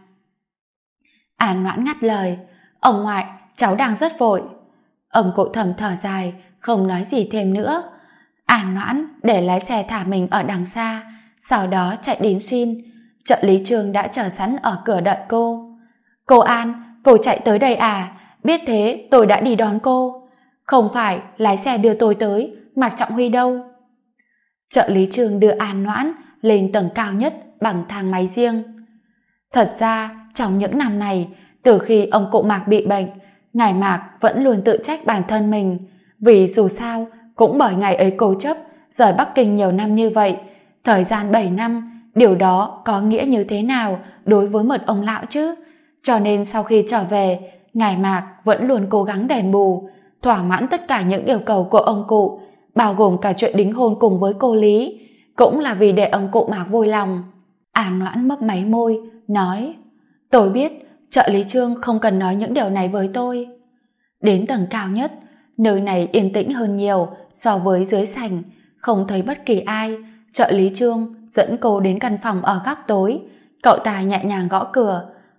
Noãn ngắt lời: ông ngoại, cháu đang rất vội. Ông cụ Thẩm thở dài, không nói gì thêm nữa. Noãn để lái xe thả mình ở đằng xa, sau đó chạy đến xin. Trợ lý Trương đã chờ sẵn ở cửa đợi cô. Cô An, cô chạy tới đây à? Biết thế tôi đã đi đón cô. Không phải lái xe đưa tôi tới, Mạc Trọng Huy đâu? Trợ lý Trương đưa Noãn lên tầng cao nhất bằng thang máy riêng. Thật ra trong những năm này, từ khi ông cụ Mạc bị bệnh, ngài Mạc vẫn luôn tự trách bản thân mình, vì dù sao cũng bởi ngày ấy cố chấp rời Bắc Kinh nhiều năm như vậy, thời gian 7 năm, điều đó có nghĩa như thế nào đối với một ông lão chứ? Cho nên sau khi trở về, ngài Mạc vẫn luôn cố gắng đền bù, thỏa mãn tất cả những yêu cầu của ông cụ, bao gồm cả chuyện đính hôn cùng với cô Lý, cũng là vì để ông cụ Mạc vui lòng. Noãn mấp máy môi, nói: tôi biết, trợ lý Trương không cần nói những điều này với tôi. Đến tầng cao nhất, nơi này yên tĩnh hơn nhiều so với dưới sảnh, không thấy bất kỳ ai. Trợ lý Trương dẫn cô đến căn phòng ở góc tối. Cậu ta nhẹ nhàng gõ cửa.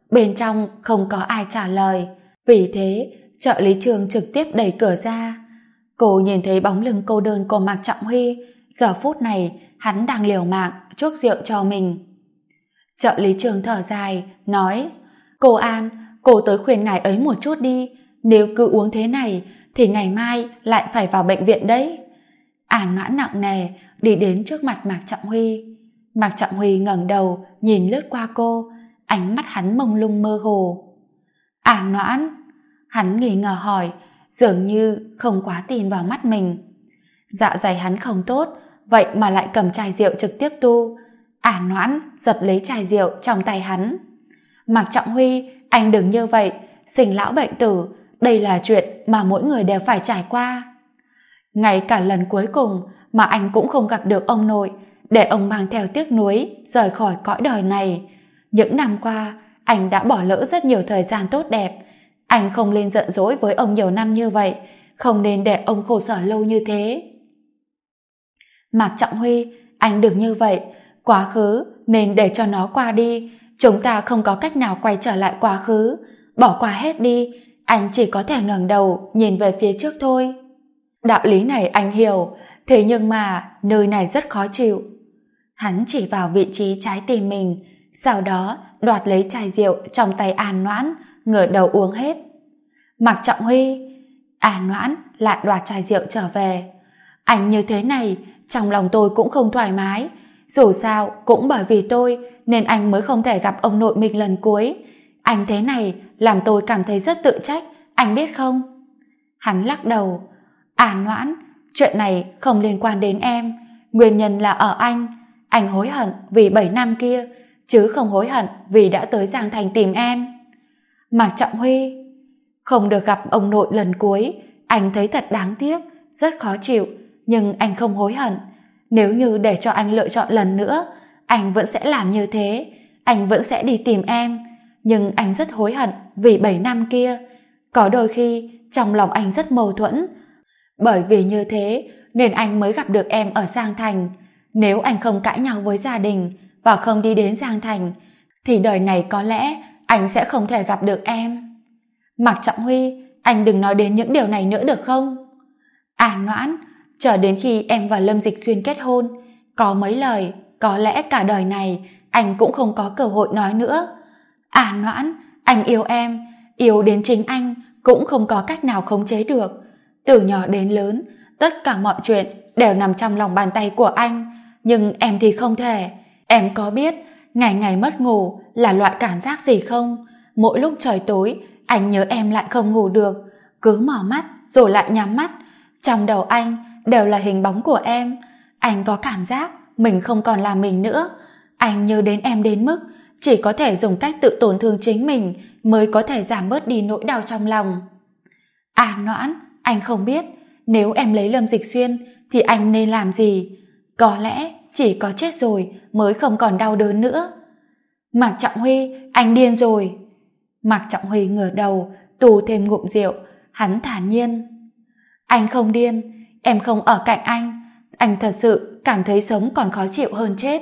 Bên trong không có ai trả lời, vì thế trợ lý Trường trực tiếp đẩy cửa ra. Cô nhìn thấy bóng lưng cô đơn của Mạc Trọng Huy, giờ phút này hắn đang liều mạng chuốc rượu cho mình. Trợ lý Trường thở dài, nói: "Cô An, cô tới khuyên ngài ấy một chút đi, nếu cứ uống thế này thì ngày mai lại phải vào bệnh viện đấy." An Noãn nặng nề đi đến trước mặt Mạc Trọng Huy. Mạc Trọng Huy ngẩng đầu nhìn lướt qua cô, ánh mắt hắn mông lung mơ hồ. "An Noãn?" Hắn nghi ngờ hỏi, dường như không quá tin vào mắt mình. Dạ dày hắn không tốt, vậy mà lại cầm chai rượu trực tiếp tu. An Noãn giật lấy chai rượu trong tay hắn. "Mạc Trọng Huy, anh đừng như vậy, sinh lão bệnh tử, đây là chuyện mà mỗi người đều phải trải qua." Ngay cả lần cuối cùng mà anh cũng không gặp được ông nội, để ông mang theo tiếc nuối rời khỏi cõi đời này. Những năm qua anh đã bỏ lỡ rất nhiều thời gian tốt đẹp. Anh không nên giận dỗi với ông nhiều năm như vậy, không nên để ông khổ sở lâu như thế. Mạc Trọng Huy, anh đừng như vậy, quá khứ nên để cho nó qua đi, chúng ta không có cách nào quay trở lại quá khứ, bỏ qua hết đi, anh chỉ có thể ngẩng đầu nhìn về phía trước thôi. Đạo lý này anh hiểu, thế nhưng mà nơi này rất khó chịu. Hắn chỉ vào vị trí trái tim mình, sau đó đoạt lấy chai rượu trong tay An Noãn, ngửa đầu uống hết. Mạc Trọng Huy, An Noãn lại đoạt chai rượu trở về. Anh như thế này, trong lòng tôi cũng không thoải mái. Dù sao, cũng bởi vì tôi nên anh mới không thể gặp ông nội mình lần cuối. Anh thế này làm tôi cảm thấy rất tự trách, anh biết không? Hắn lắc đầu. An Noãn, chuyện này không liên quan đến em. Nguyên nhân là ở anh. Anh hối hận vì 7 năm kia, chứ không hối hận vì đã tới Giang Thành tìm em. Mạc Trọng Huy, không được gặp ông nội lần cuối, anh thấy thật đáng tiếc, rất khó chịu, nhưng anh không hối hận. Nếu như để cho anh lựa chọn lần nữa, anh vẫn sẽ làm như thế, anh vẫn sẽ đi tìm em. Nhưng anh rất hối hận vì 7 năm kia. Có đôi khi trong lòng anh rất mâu thuẫn. Bởi vì như thế nên anh mới gặp được em ở Giang Thành. Nếu anh không cãi nhau với gia đình và không đi đến Giang Thành, thì đời này có lẽ anh sẽ không thể gặp được em. Mạc Trọng Huy, anh đừng nói đến những điều này nữa được không? An Noãn, chờ đến khi em và Lâm Dịch Xuyên kết hôn, có mấy lời có lẽ cả đời này anh cũng không có cơ hội nói nữa. An Noãn, anh yêu em, yêu đến chính anh cũng không có cách nào khống chế được. Từ nhỏ đến lớn, tất cả mọi chuyện đều nằm trong lòng bàn tay của anh, nhưng em thì không thể. Em có biết ngày ngày mất ngủ là loại cảm giác gì không? Mỗi lúc trời tối anh nhớ em lại không ngủ được, cứ mở mắt rồi lại nhắm mắt, trong đầu anh đều là hình bóng của em. Anh có cảm giác mình không còn là mình nữa. Anh nhớ đến em đến mức chỉ có thể dùng cách tự tổn thương chính mình mới có thể giảm bớt đi nỗi đau trong lòng. An Noãn, anh không biết nếu em lấy Lâm Dịch Xuyên thì anh nên làm gì. Có lẽ chỉ có chết rồi mới không còn đau đớn nữa. Mạc Trọng Huy, anh điên rồi. Mạc Trọng Huy ngửa đầu tù thêm ngụm rượu, hắn thản nhiên. Anh không điên, em không ở cạnh anh thật sự cảm thấy sống còn khó chịu hơn chết.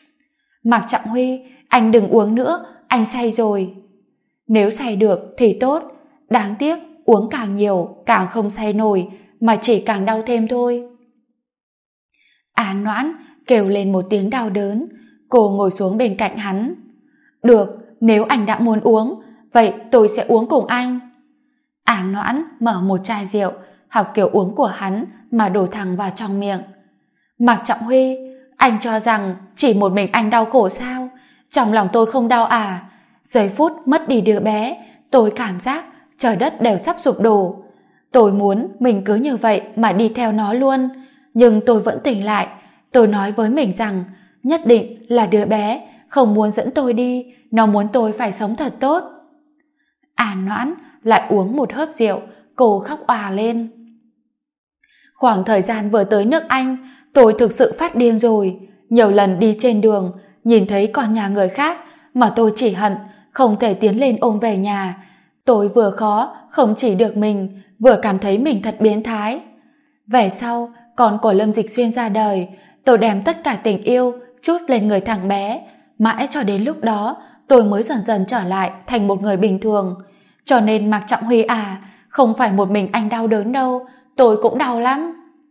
Mạc Trọng Huy, anh đừng uống nữa, anh say rồi. Nếu say được thì tốt, đáng tiếc uống càng nhiều càng không say nổi, mà chỉ càng đau thêm thôi. An Noãn kêu lên một tiếng đau đớn, cô ngồi xuống bên cạnh hắn. Được, nếu anh đã muốn uống, vậy tôi sẽ uống cùng anh. An Noãn mở một chai rượu, học kiểu uống của hắn mà đổ thẳng vào trong miệng. Mạc Trọng Huy, anh cho rằng chỉ một mình anh đau khổ sao? Trong lòng tôi không đau à? Giây phút mất đi đứa bé, tôi cảm giác trời đất đều sắp sụp đổ. Tôi muốn mình cứ như vậy mà đi theo nó luôn, nhưng tôi vẫn tỉnh lại. Tôi nói với mình rằng nhất định là đứa bé không muốn dẫn tôi đi, nó muốn tôi phải sống thật tốt. An Noãn lại uống một hớp rượu, cô khóc òa lên. Khoảng thời gian vừa tới nước Anh, tôi thực sự phát điên rồi. Nhiều lần đi trên đường, nhìn thấy con nhà người khác mà tôi chỉ hận không thể tiến lên ôm về nhà. Tôi vừa khó không chỉ được mình, vừa cảm thấy mình thật biến thái. Về sau, con của Lâm Dịch Xuyên ra đời, tôi đem tất cả tình yêu trút lên người thằng bé. Mãi cho đến lúc đó tôi mới dần dần trở lại thành một người bình thường. Cho nên Mạc Trọng Huy à, không phải một mình anh đau đớn đâu, tôi cũng đau lắm.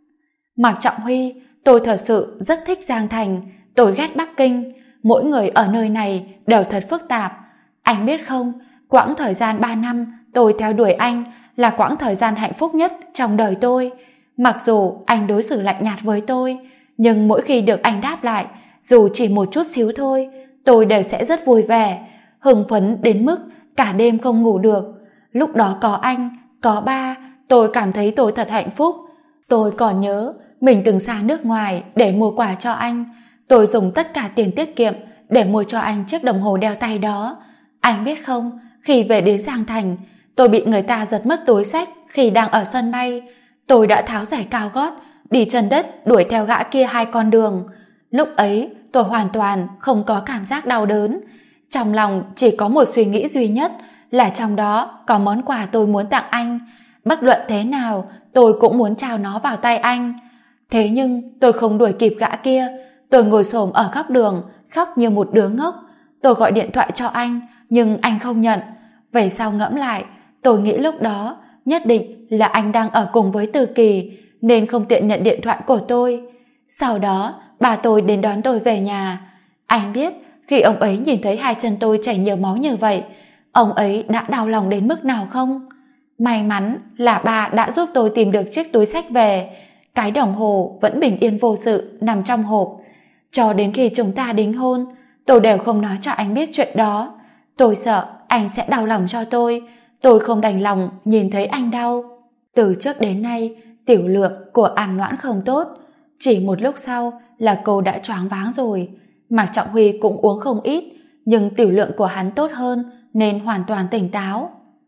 Mạc Trọng Huy, tôi thật sự rất thích Giang Thành, tôi ghét Bắc Kinh, mỗi người ở nơi này đều thật phức tạp. Anh biết không, quãng thời gian 3 năm tôi theo đuổi anh là quãng thời gian hạnh phúc nhất trong đời tôi. Mặc dù anh đối xử lạnh nhạt với tôi, nhưng mỗi khi được anh đáp lại, dù chỉ một chút xíu thôi, tôi đều sẽ rất vui vẻ, hưng phấn đến mức cả đêm không ngủ được. Lúc đó có anh, có ba, tôi cảm thấy tôi thật hạnh phúc. Tôi còn nhớ mình từng xa nước ngoài để mua quà cho anh. Tôi dùng tất cả tiền tiết kiệm để mua cho anh chiếc đồng hồ đeo tay đó. Anh biết không, khi về đến Giang Thành, tôi bị người ta giật mất túi xách khi đang ở sân bay. Tôi đã tháo giày cao gót, đi chân đất đuổi theo gã kia 2 con đường. Lúc ấy, tôi hoàn toàn không có cảm giác đau đớn. Trong lòng chỉ có một suy nghĩ duy nhất là trong đó có món quà tôi muốn tặng anh. Bất luận thế nào, tôi cũng muốn trao nó vào tay anh. Thế nhưng tôi không đuổi kịp gã kia. Tôi ngồi xổm ở góc đường, khóc như một đứa ngốc. Tôi gọi điện thoại cho anh, nhưng anh không nhận. Về sau ngẫm lại, tôi nghĩ lúc đó nhất định là anh đang ở cùng với Từ Kỳ, nên không tiện nhận điện thoại của tôi. Sau đó, bà tôi đến đón tôi về nhà. Anh biết, khi ông ấy nhìn thấy 2 chân tôi chảy nhiều máu như vậy, ông ấy đã đau lòng đến mức nào không? May mắn là bà đã giúp tôi tìm được chiếc túi xách về. Cái đồng hồ vẫn bình yên vô sự nằm trong hộp. Cho đến khi chúng ta đính hôn, tôi đều không nói cho anh biết chuyện đó. Tôi sợ anh sẽ đau lòng cho tôi không đành lòng nhìn thấy anh đau. Từ trước đến nay, tiểu lượng của An Noãn không tốt. Chỉ một lúc sau là cô đã choáng váng rồi. Mạc Trọng Huy cũng uống không ít, nhưng tiểu lượng của hắn tốt hơn nên hoàn toàn tỉnh táo.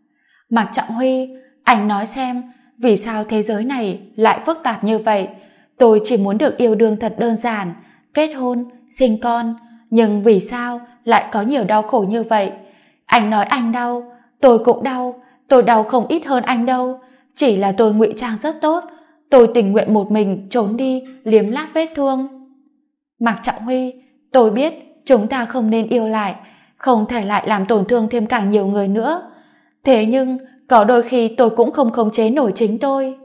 Mạc Trọng Huy, anh nói xem, vì sao thế giới này lại phức tạp như vậy? Tôi chỉ muốn được yêu đương thật đơn giản, kết hôn, sinh con, nhưng vì sao lại có nhiều đau khổ như vậy? Anh nói anh đau, tôi cũng đau, tôi đau không ít hơn anh đâu, chỉ là tôi ngụy trang rất tốt, tôi tình nguyện một mình trốn đi liếm láp vết thương. Mạc Trọng Huy, tôi biết chúng ta không nên yêu lại, không thể lại làm tổn thương thêm càng nhiều người nữa. Thế nhưng có đôi khi tôi cũng không khống chế nổi chính tôi.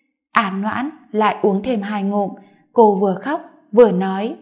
An Noãn lại uống thêm 2 ngụm, cô vừa khóc vừa nói: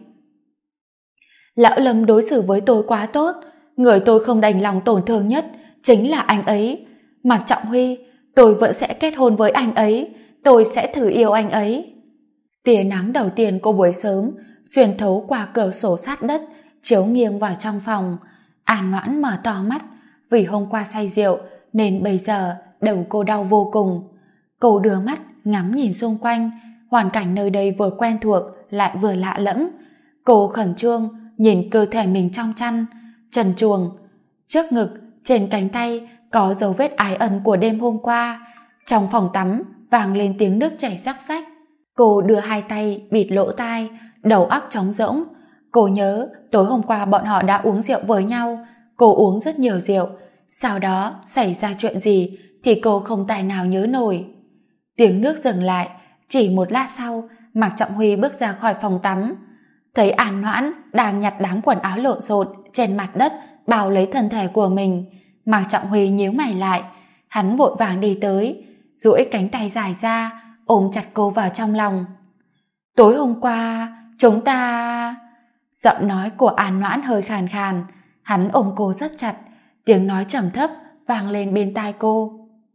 Lão Lâm đối xử với tôi quá tốt, người tôi không đành lòng tổn thương nhất chính là anh ấy. Mạc Trọng Huy, tôi vẫn sẽ kết hôn với anh ấy, tôi sẽ thử yêu anh ấy. Tia nắng đầu tiên của buổi sớm xuyên thấu qua cửa sổ sát đất, chiếu nghiêng vào trong phòng. An Noãn mở to mắt, vì hôm qua say rượu nên bây giờ đầu cô đau vô cùng. Cô đưa mắt ngắm nhìn xung quanh, hoàn cảnh nơi đây vừa quen thuộc lại vừa lạ lẫm. Cô khẩn trương nhìn cơ thể mình trong chăn, trần truồng, trước ngực, trên cánh tay có dấu vết ái ân của đêm hôm qua. Trong phòng tắm vang lên tiếng nước chảy róc rách. Cô đưa 2 tay bịt lỗ tai, đầu óc trống rỗng. Cô nhớ tối hôm qua bọn họ đã uống rượu với nhau, cô uống rất nhiều rượu, sau đó xảy ra chuyện gì thì cô không tài nào nhớ nổi. Tiếng nước dừng lại, chỉ một lát sau Mạc Trọng Huy bước ra khỏi phòng tắm, thấy An Noãn đang nhặt đám quần áo lộn xộn trên mặt đất bao lấy thân thể của mình. Mạc Trọng Huy nhíu mày lại, hắn vội vàng đi tới, duỗi cánh tay dài ra ôm chặt cô vào trong lòng. Tối hôm qua chúng ta... Giọng nói của An Noãn hơi khàn khàn, hắn ôm cô rất chặt, tiếng nói trầm thấp vang lên bên tai cô.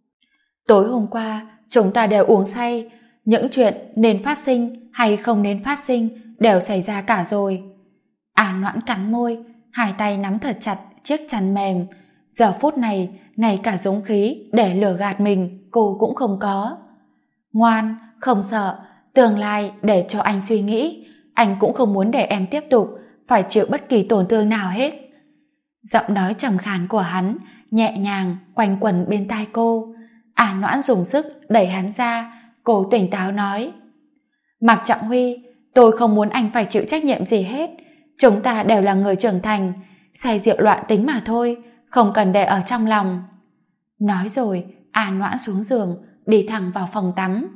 Tối hôm qua chúng ta đều uống say, những chuyện nên phát sinh hay không nên phát sinh đều xảy ra cả rồi. An Noãn cắn môi, 2 tay nắm thật chặt chiếc chăn mềm. Giờ phút này ngay cả dũng khí để lừa gạt mình cô cũng không có. Ngoan, không sợ, tương lai để cho anh suy nghĩ, anh cũng không muốn để em tiếp tục phải chịu bất kỳ tổn thương nào hết. Giọng nói trầm khàn của hắn nhẹ nhàng quanh quẩn bên tai cô. An Noãn dùng sức đẩy hắn ra, cô tỉnh táo nói: Mạc Trọng Huy, tôi không muốn anh phải chịu trách nhiệm gì hết, chúng ta đều là người trưởng thành, say rượu loạn tính mà thôi, không cần để ở trong lòng. Nói rồi An Noãn xuống giường đi thẳng vào phòng tắm.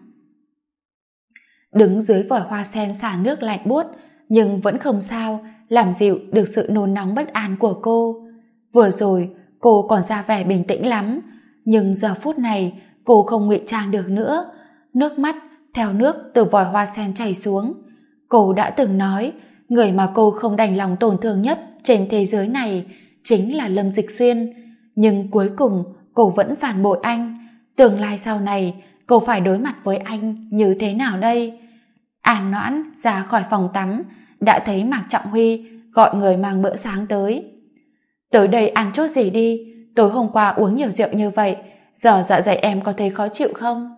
Đứng dưới vòi hoa sen xả nước lạnh buốt nhưng vẫn không sao làm dịu được sự nôn nóng bất an của cô. Vừa rồi cô còn ra vẻ bình tĩnh lắm, nhưng giờ phút này cô không ngụy trang được nữa. Nước mắt theo nước từ vòi hoa sen chảy xuống. Cô đã từng nói, người mà cô không đành lòng tổn thương nhất trên thế giới này chính là Lâm Dịch Xuyên. Nhưng cuối cùng cô vẫn phản bội anh. Tương lai sau này cô phải đối mặt với anh như thế nào đây? An Noãn ra khỏi phòng tắm, đã thấy Mạc Trọng Huy gọi người mang bữa sáng tới. Tới đây ăn chút gì đi, tối hôm qua uống nhiều rượu như vậy, giờ dạ dày em có thấy khó chịu không?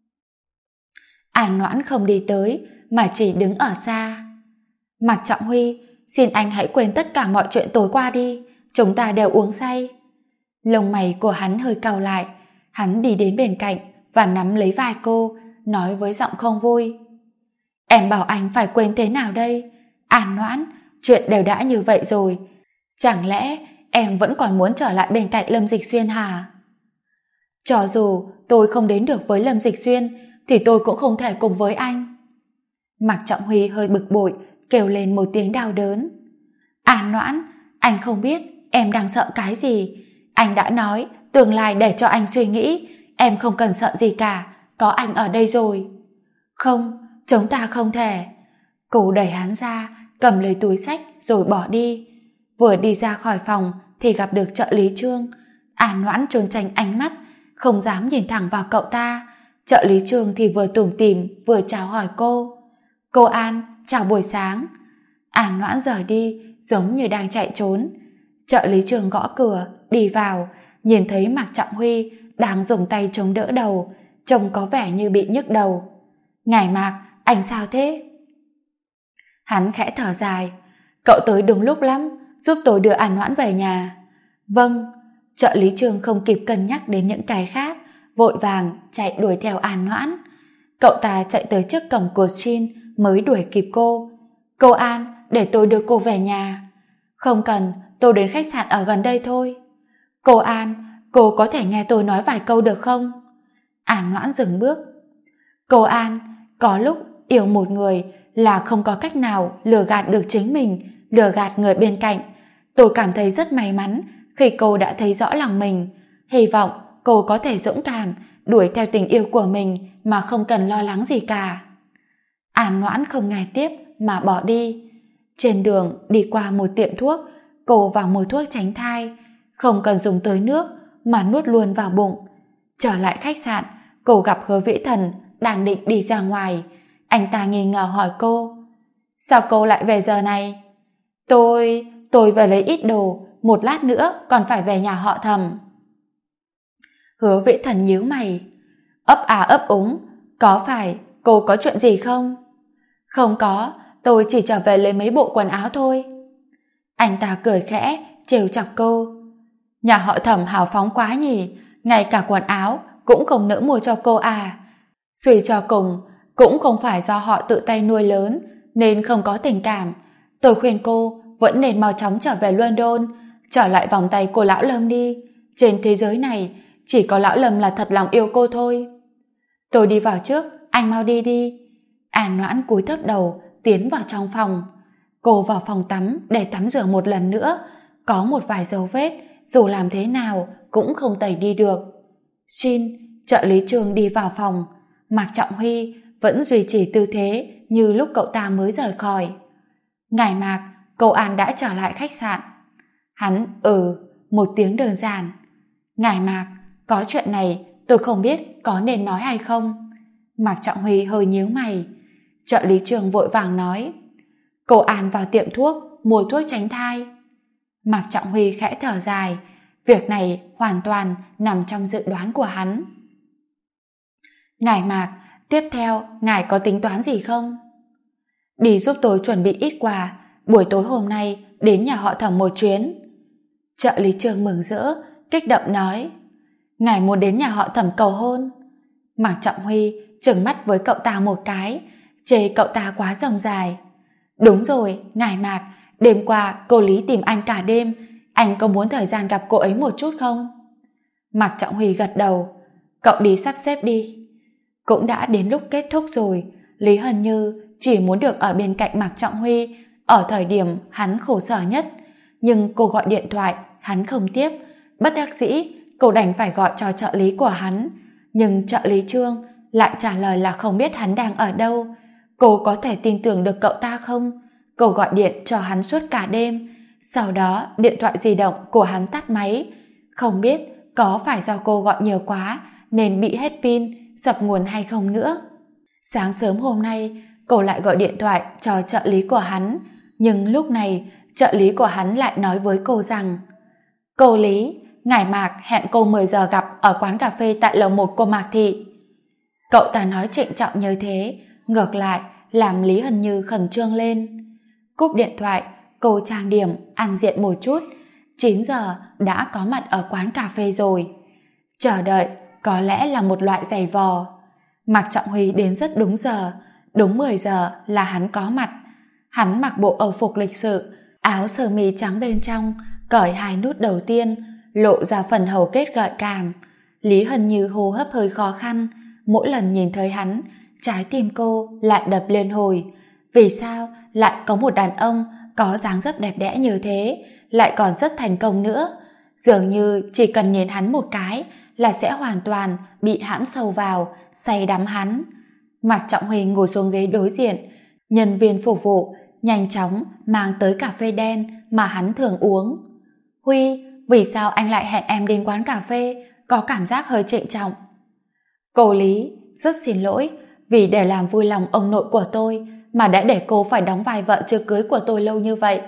An Noãn không đi tới, mà chỉ đứng ở xa. Mạc Trọng Huy, xin anh hãy quên tất cả mọi chuyện tối qua đi, chúng ta đều uống say. Lông mày của hắn hơi cau lại, hắn đi đến bên cạnh và nắm lấy vai cô, nói với giọng không vui. Em bảo anh phải quên thế nào đây? An Noãn, chuyện đều đã như vậy rồi, chẳng lẽ em vẫn còn muốn trở lại bên cạnh Lâm Dịch Xuyên hả? Cho dù tôi không đến được với Lâm Dịch Xuyên thì tôi cũng không thể cùng với anh. Mạc Trọng Huy hơi bực bội, kêu lên một tiếng đau đớn. An Noãn, anh không biết em đang sợ cái gì. Anh đã nói tương lai để cho anh suy nghĩ, em không cần sợ gì cả, có anh ở đây rồi. Không, chúng ta không thể. Cô đẩy hắn ra, cầm lấy túi xách rồi bỏ đi. Vừa đi ra khỏi phòng thì gặp được trợ lý Trương. An Noãn trốn tránh ánh mắt, không dám nhìn thẳng vào cậu ta. Trợ lý Trương thì vừa tủm tỉm vừa chào hỏi cô. Cô An, chào buổi sáng. An Noãn rời đi giống như đang chạy trốn. Trợ lý Trương gõ cửa, đi vào, nhìn thấy Mạc Trọng Huy đang dùng tay chống đỡ đầu, trông có vẻ như bị nhức đầu. Ngài Mạc, anh sao thế? Hắn khẽ thở dài. Cậu tới đúng lúc lắm, giúp tôi đưa An Noãn về nhà. Vâng. Trợ lý Trương không kịp cân nhắc đến những cái khác, vội vàng chạy đuổi theo An Noãn. Cậu ta chạy tới trước cổng của Shin mới đuổi kịp cô. Cô An, để tôi đưa cô về nhà. Không cần, tôi đến khách sạn ở gần đây thôi. Cô An, cô có thể nghe tôi nói vài câu được không? An Noãn dừng bước. Cô An, có lúc yêu một người là không có cách nào lừa gạt được chính mình, lừa gạt người bên cạnh. Tôi cảm thấy rất may mắn khi cô đã thấy rõ lòng mình. Hy vọng cô có thể dũng cảm đuổi theo tình yêu của mình mà không cần lo lắng gì cả. An Noãn không nghe tiếp mà bỏ đi. Trên đường đi qua một tiệm thuốc, cô vào mua thuốc tránh thai, không cần dùng tới nước mà nuốt luôn vào bụng. Trở lại khách sạn, cô gặp Hứa Vĩ Thần đang định đi ra ngoài. Anh ta nghi ngờ hỏi cô, sao cô lại về giờ này? Tôi về lấy ít đồ, một lát nữa còn phải về nhà họ Thẩm. Hứa Vĩ Thần nhíu mày, ấp à ấp úng, có phải cô có chuyện gì không? Không có, tôi chỉ trở về lấy mấy bộ quần áo thôi. Anh ta cười khẽ, trêu chọc cô. Nhà họ Thẩm hào phóng quá nhỉ, ngay cả quần áo cũng không nỡ mua cho cô à? Suy cho cùng, cũng không phải do họ tự tay nuôi lớn nên không có tình cảm. Tôi khuyên cô vẫn nên mau chóng trở về London, trở lại vòng tay của lão Lâm đi. Trên thế giới này chỉ có lão Lâm là thật lòng yêu cô thôi. Tôi đi vào trước, anh mau đi đi. An Noãn cúi thấp đầu tiến vào trong phòng. Cô vào phòng tắm để tắm rửa một lần nữa, có một vài dấu vết dù làm thế nào cũng không tẩy đi được. Shin, trợ lý Trương đi vào phòng. Mạc Trọng Huy vẫn duy trì tư thế như lúc cậu ta mới rời khỏi. Ngài Mạc, cô An đã trở lại khách sạn. Hắn một tiếng đơn giản. Ngài Mạc, có chuyện này tôi không biết có nên nói hay không. Mạc Trọng Huy hơi nhíu mày. Trợ lý Trương vội vàng nói, cô An vào tiệm thuốc mua thuốc tránh thai. Mạc Trọng Huy khẽ thở dài, việc này hoàn toàn nằm trong dự đoán của hắn. Ngài Mạc, tiếp theo ngài có tính toán gì không? Đi giúp tôi chuẩn bị ít quà, buổi tối hôm nay đến nhà họ Thẩm một chuyến. Trợ lý Trương mừng rỡ, kích động nói, ngài muốn đến nhà họ Thẩm cầu hôn? Mạc Trọng Huy trừng mắt với cậu ta một cái, chê cậu ta quá rông dài. Đúng rồi, ngài Mạc, đêm qua cô Lý tìm anh cả đêm, anh có muốn thời gian gặp cô ấy một chút không? Mạc Trọng Huy gật đầu, cậu đi sắp xếp đi. Cũng đã đến lúc kết thúc rồi, Lý Hân Như chỉ muốn được ở bên cạnh Mạc Trọng Huy ở thời điểm hắn khổ sở nhất, nhưng cô gọi điện thoại Hắn không tiếp, bất đắc dĩ cô đành phải gọi cho trợ lý của hắn, nhưng trợ lý Trương lại trả lời là không biết hắn đang ở đâu. Cô có thể tin tưởng được cậu ta không? Cô gọi điện cho hắn suốt cả đêm, sau đó điện thoại di động của hắn tắt máy. Không biết có phải do cô gọi nhiều quá nên bị hết pin, dập nguồn hay không nữa. Sáng sớm hôm nay cô lại gọi điện thoại cho trợ lý của hắn, nhưng lúc này trợ lý của hắn lại nói với cô rằng: cô Lý, ngài Mạc hẹn cô 10 giờ gặp ở quán cà phê tại lầu 1 của Mạc Thị. Cậu ta nói trịnh trọng như thế, ngược lại làm Lý Hân Như khẩn trương lên. Cúp điện thoại, cô trang điểm, ăn diện một chút. 9 giờ đã có mặt ở quán cà phê rồi. Chờ đợi có lẽ là một loại giày vò. Mạc Trọng Huy đến rất đúng giờ, đúng 10 giờ là hắn có mặt. Hắn mặc bộ âu phục lịch sự, áo sơ mi trắng bên trong, cởi 2 nút đầu tiên, lộ ra phần hầu kết gợi cảm. Lý Hân Như hô hấp hơi khó khăn, mỗi lần nhìn thấy hắn, trái tim cô lại đập liên hồi. Vì sao lại có một đàn ông có dáng dấp đẹp đẽ như thế, lại còn rất thành công nữa? Dường như chỉ cần nhìn hắn một cái là sẽ hoàn toàn bị hãm sâu vào, say đắm hắn. Mạc Trọng Huy ngồi xuống ghế đối diện, nhân viên phục vụ nhanh chóng mang tới cà phê đen mà hắn thường uống. Huy, vì sao anh lại hẹn em đến quán cà phê? Có cảm giác hơi trịnh trọng. Cô Lý, rất xin lỗi vì để làm vui lòng ông nội của tôi mà đã để cô phải đóng vai vợ chưa cưới của tôi lâu như vậy.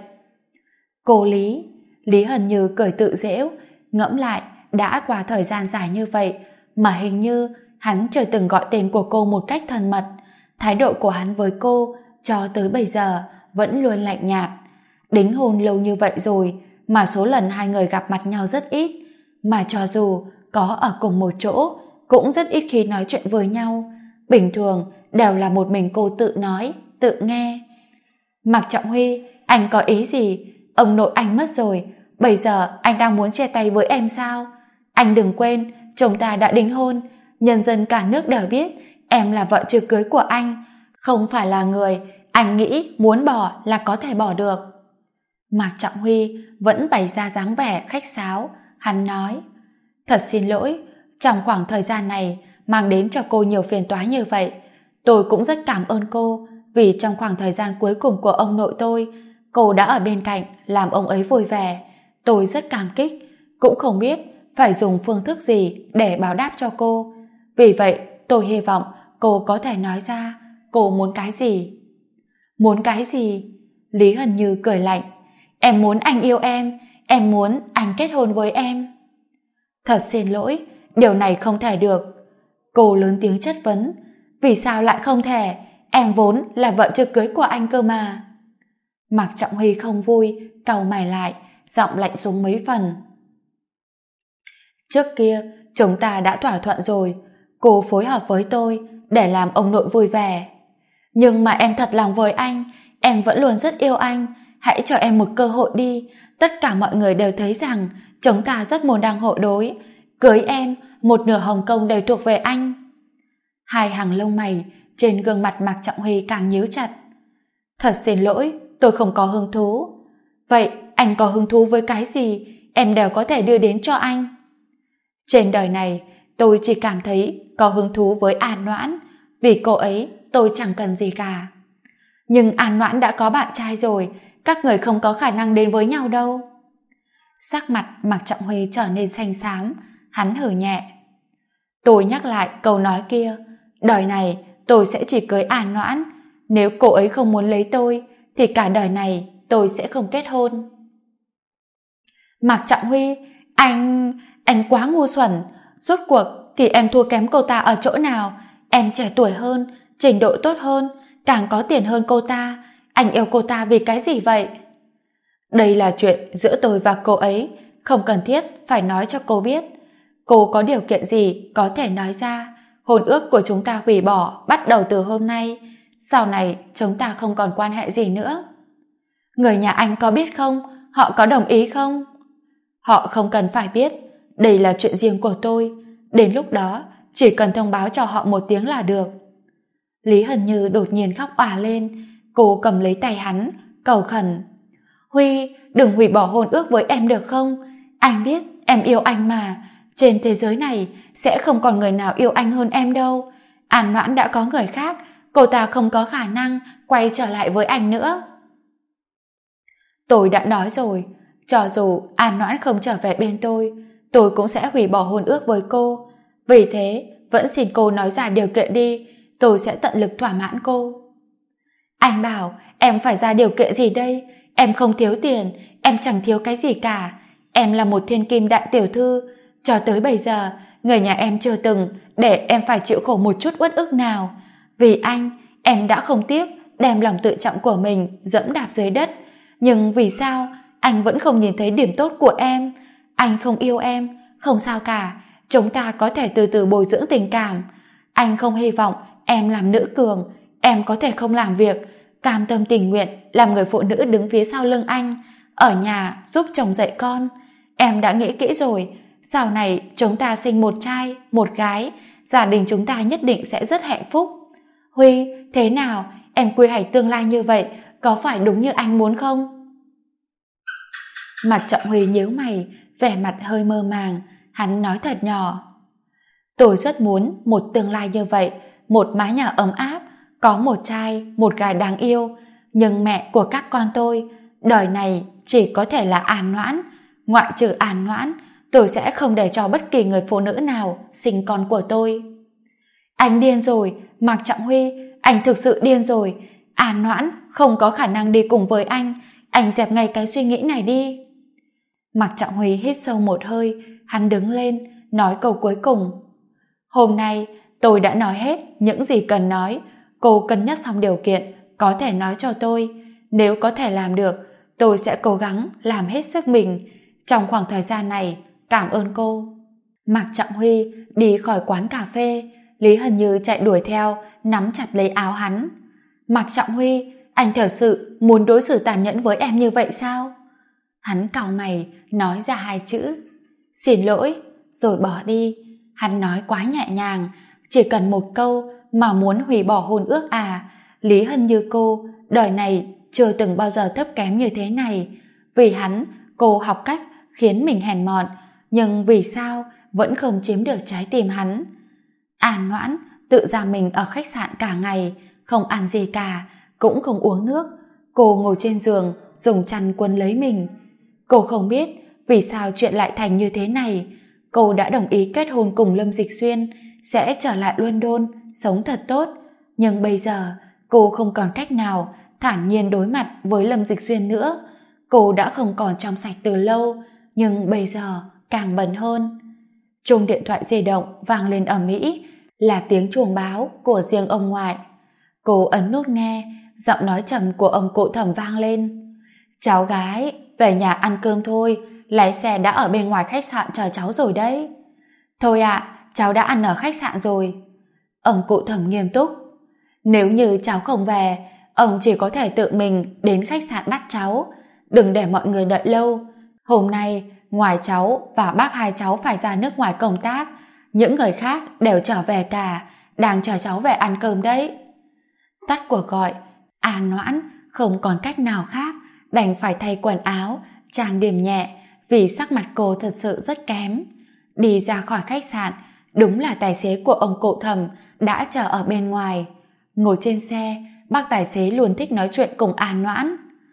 Cô Lý, Lý Hân Như cười tự giễu, ngẫm lại đã qua thời gian dài như vậy mà hình như hắn chưa từng gọi tên của cô một cách thân mật. Thái độ của hắn với cô cho tới bây giờ vẫn luôn lạnh nhạt. Đính hôn lâu như vậy rồi mà số lần hai người gặp mặt nhau rất ít, mà cho dù có ở cùng một chỗ cũng rất ít khi nói chuyện với nhau. Bình thường đều là một mình cô tự nói, tự nghe. Mạc Trọng Huy, anh có ý gì? Ông nội anh mất rồi, bây giờ anh đang muốn chia tay với em sao? Anh đừng quên, chúng ta đã đính hôn, nhân dân cả nước đều biết em là vợ chưa cưới của anh, không phải là người anh nghĩ muốn bỏ là có thể bỏ được. Mạc Trọng Huy vẫn bày ra dáng vẻ khách sáo, hắn nói: thật xin lỗi, trong khoảng thời gian này mang đến cho cô nhiều phiền toái như vậy. Tôi cũng rất cảm ơn cô vì trong khoảng thời gian cuối cùng của ông nội tôi, cô đã ở bên cạnh làm ông ấy vui vẻ. Tôi rất cảm kích, cũng không biết phải dùng phương thức gì để báo đáp cho cô. Vì vậy tôi hy vọng cô có thể nói ra cô muốn cái gì. Muốn cái gì? Lý Hân Như cười lạnh. Em muốn anh yêu em muốn anh kết hôn với em. Thật xin lỗi, điều này không thể được. Cô lớn tiếng chất vấn. Vì sao lại không thể? Em vốn là vợ chưa cưới của anh cơ mà. Mạc Trọng Huy không vui, cau mày lại, giọng lạnh xuống mấy phần. Trước kia chúng ta đã thỏa thuận rồi, cô phối hợp với tôi để làm ông nội vui vẻ. Nhưng mà em thật lòng với anh, em vẫn luôn rất yêu anh. Hãy cho em một cơ hội đi. Tất cả mọi người đều thấy rằng chúng ta rất môn đăng hộ đối. Cưới em, một nửa Hồng Kông đều thuộc về anh. Hai hàng lông mày trên gương mặt Mạc Trọng Huy càng nhíu chặt. Thật xin lỗi, tôi không có hứng thú. Vậy anh có hứng thú với cái gì, em đều có thể đưa đến cho anh. Trên đời này tôi chỉ cảm thấy có hứng thú với An Noãn, vì cô ấy tôi chẳng cần gì cả. Nhưng An Noãn đã có bạn trai rồi, các người không có khả năng đến với nhau đâu. Sắc mặt Mạc Trọng Huy trở nên xanh xám, hắn hừ nhẹ. Tôi nhắc lại câu nói kia, đời này tôi sẽ chỉ cưới An Noãn. Nếu cô ấy không muốn lấy tôi thì cả đời này tôi sẽ không kết hôn. Mạc Trọng Huy, anh quá ngu xuẩn. Rốt cuộc thì em thua kém cô ta ở chỗ nào? Em trẻ tuổi hơn, trình độ tốt hơn, càng có tiền hơn cô ta. Anh yêu cô ta vì cái gì vậy? Đây là chuyện giữa tôi và cô ấy, không cần thiết phải nói cho cô biết. Cô có điều kiện gì có thể nói ra. Hôn ước của chúng ta hủy bỏ bắt đầu từ hôm nay. Sau này chúng ta không còn quan hệ gì nữa. Người nhà anh có biết không? Họ có đồng ý không? Họ không cần phải biết. Đây là chuyện riêng của tôi. Đến lúc đó chỉ cần thông báo cho họ một tiếng là được. Lý Hân Như đột nhiên khóc òa lên. Cô cầm lấy tay hắn, cầu khẩn. Huy, đừng hủy bỏ hôn ước với em được không? Anh biết em yêu anh mà, trên thế giới này sẽ không còn người nào yêu anh hơn em đâu. An Noãn đã có người khác, cô ta không có khả năng quay trở lại với anh nữa. Tôi đã nói rồi, cho dù An Noãn không trở về bên tôi cũng sẽ hủy bỏ hôn ước với cô. Vì thế, vẫn xin cô nói ra điều kiện đi, tôi sẽ tận lực thỏa mãn cô. Anh bảo em phải ra điều kiện gì đây? Em không thiếu tiền, em chẳng thiếu cái gì cả. Em là một thiên kim đại tiểu thư, cho tới bây giờ người nhà em chưa từng để em phải chịu khổ một chút uất ức nào. Vì anh, em đã không tiếc đem lòng tự trọng của mình dẫm đạp dưới đất. Nhưng vì sao anh vẫn không nhìn thấy điểm tốt của em? Anh không yêu em, không sao cả, chúng ta có thể từ từ bồi dưỡng tình cảm. Anh không hy vọng em làm nữ cường, em có thể không làm việc, cam tâm tình nguyện làm người phụ nữ đứng phía sau lưng anh, ở nhà giúp chồng dạy con. Em đã nghĩ kỹ rồi, sau này chúng ta sinh một trai một gái, gia đình chúng ta nhất định sẽ rất hạnh phúc. Huy, thế nào, em quy hoạch tương lai như vậy có phải đúng như anh muốn không? Mạc Trọng Huy nhíu mày, vẻ mặt hơi mơ màng. Hắn nói thật nhỏ: tôi rất muốn một tương lai như vậy, một mái nhà ấm áp, có một trai một gái đáng yêu. Nhưng mẹ của các con tôi đời này chỉ có thể là An Noãn. Ngoại trừ An Noãn, tôi sẽ không để cho bất kỳ người phụ nữ nào sinh con của tôi. Anh điên rồi, Mạc Trọng Huy, anh thực sự điên rồi. An Noãn không có khả năng đi cùng với anh dẹp ngay cái suy nghĩ này đi. Mạc Trọng Huy hít sâu một hơi, hắn đứng lên, nói câu cuối cùng: hôm nay tôi đã nói hết những gì cần nói, cô cân nhắc xong điều kiện có thể nói cho tôi. Nếu có thể làm được, tôi sẽ cố gắng làm hết sức mình. Trong khoảng thời gian này, cảm ơn cô. Mạc Trọng Huy đi khỏi quán cà phê, Lý Hân Như chạy đuổi theo, nắm chặt lấy áo hắn. Mạc Trọng Huy, anh thật sự muốn đối xử tàn nhẫn với em như vậy sao? Hắn cau mày, nói ra hai chữ: xin lỗi, rồi bỏ đi. Hắn nói quá nhẹ nhàng, chỉ cần một câu mà muốn hủy bỏ hôn ước à? Lý Hân Như cô, đời này chưa từng bao giờ thấp kém như thế này. Vì hắn, cô học cách khiến mình hèn mọn, nhưng vì sao vẫn không chiếm được trái tim hắn? An Noãn tự ra mình ở khách sạn cả ngày, không ăn gì cả, cũng không uống nước. Cô ngồi trên giường, dùng chăn quấn lấy mình. Cô không biết vì sao chuyện lại thành như thế này. Cô đã đồng ý kết hôn cùng Lâm Dịch Xuyên, sẽ trở lại London, sống thật tốt. Nhưng bây giờ, cô không còn cách nào thản nhiên đối mặt với Lâm Dịch Xuyên nữa. Cô đã không còn trong sạch từ lâu, nhưng bây giờ càng bận hơn. Chuông điện thoại di động vang lên ầm ĩ, là tiếng chuông báo của riêng ông ngoại. Cô ấn nút nghe, giọng nói trầm của ông cụ Thẩm vang lên: cháu gái, về nhà ăn cơm thôi, lái xe đã ở bên ngoài khách sạn chờ cháu rồi đấy. Thôi ạ, cháu đã ăn ở khách sạn rồi. Ông cụ Thẩm nghiêm túc: nếu như cháu không về, ông chỉ có thể tự mình đến khách sạn bắt cháu. Đừng để mọi người đợi lâu. Hôm nay, ngoài cháu và bác hai cháu phải ra nước ngoài công tác, những người khác đều trở về cả, đang chờ cháu về ăn cơm đấy. Tắt cuộc gọi, An Noãn không còn cách nào khác, đành phải thay quần áo, trang điểm nhẹ, vì sắc mặt cô thật sự rất kém. Đi ra khỏi khách sạn, đúng là tài xế của ông cụ Thẩm đã chờ ở bên ngoài. Ngồi trên xe, bác tài xế luôn thích nói chuyện cùng An Noãn.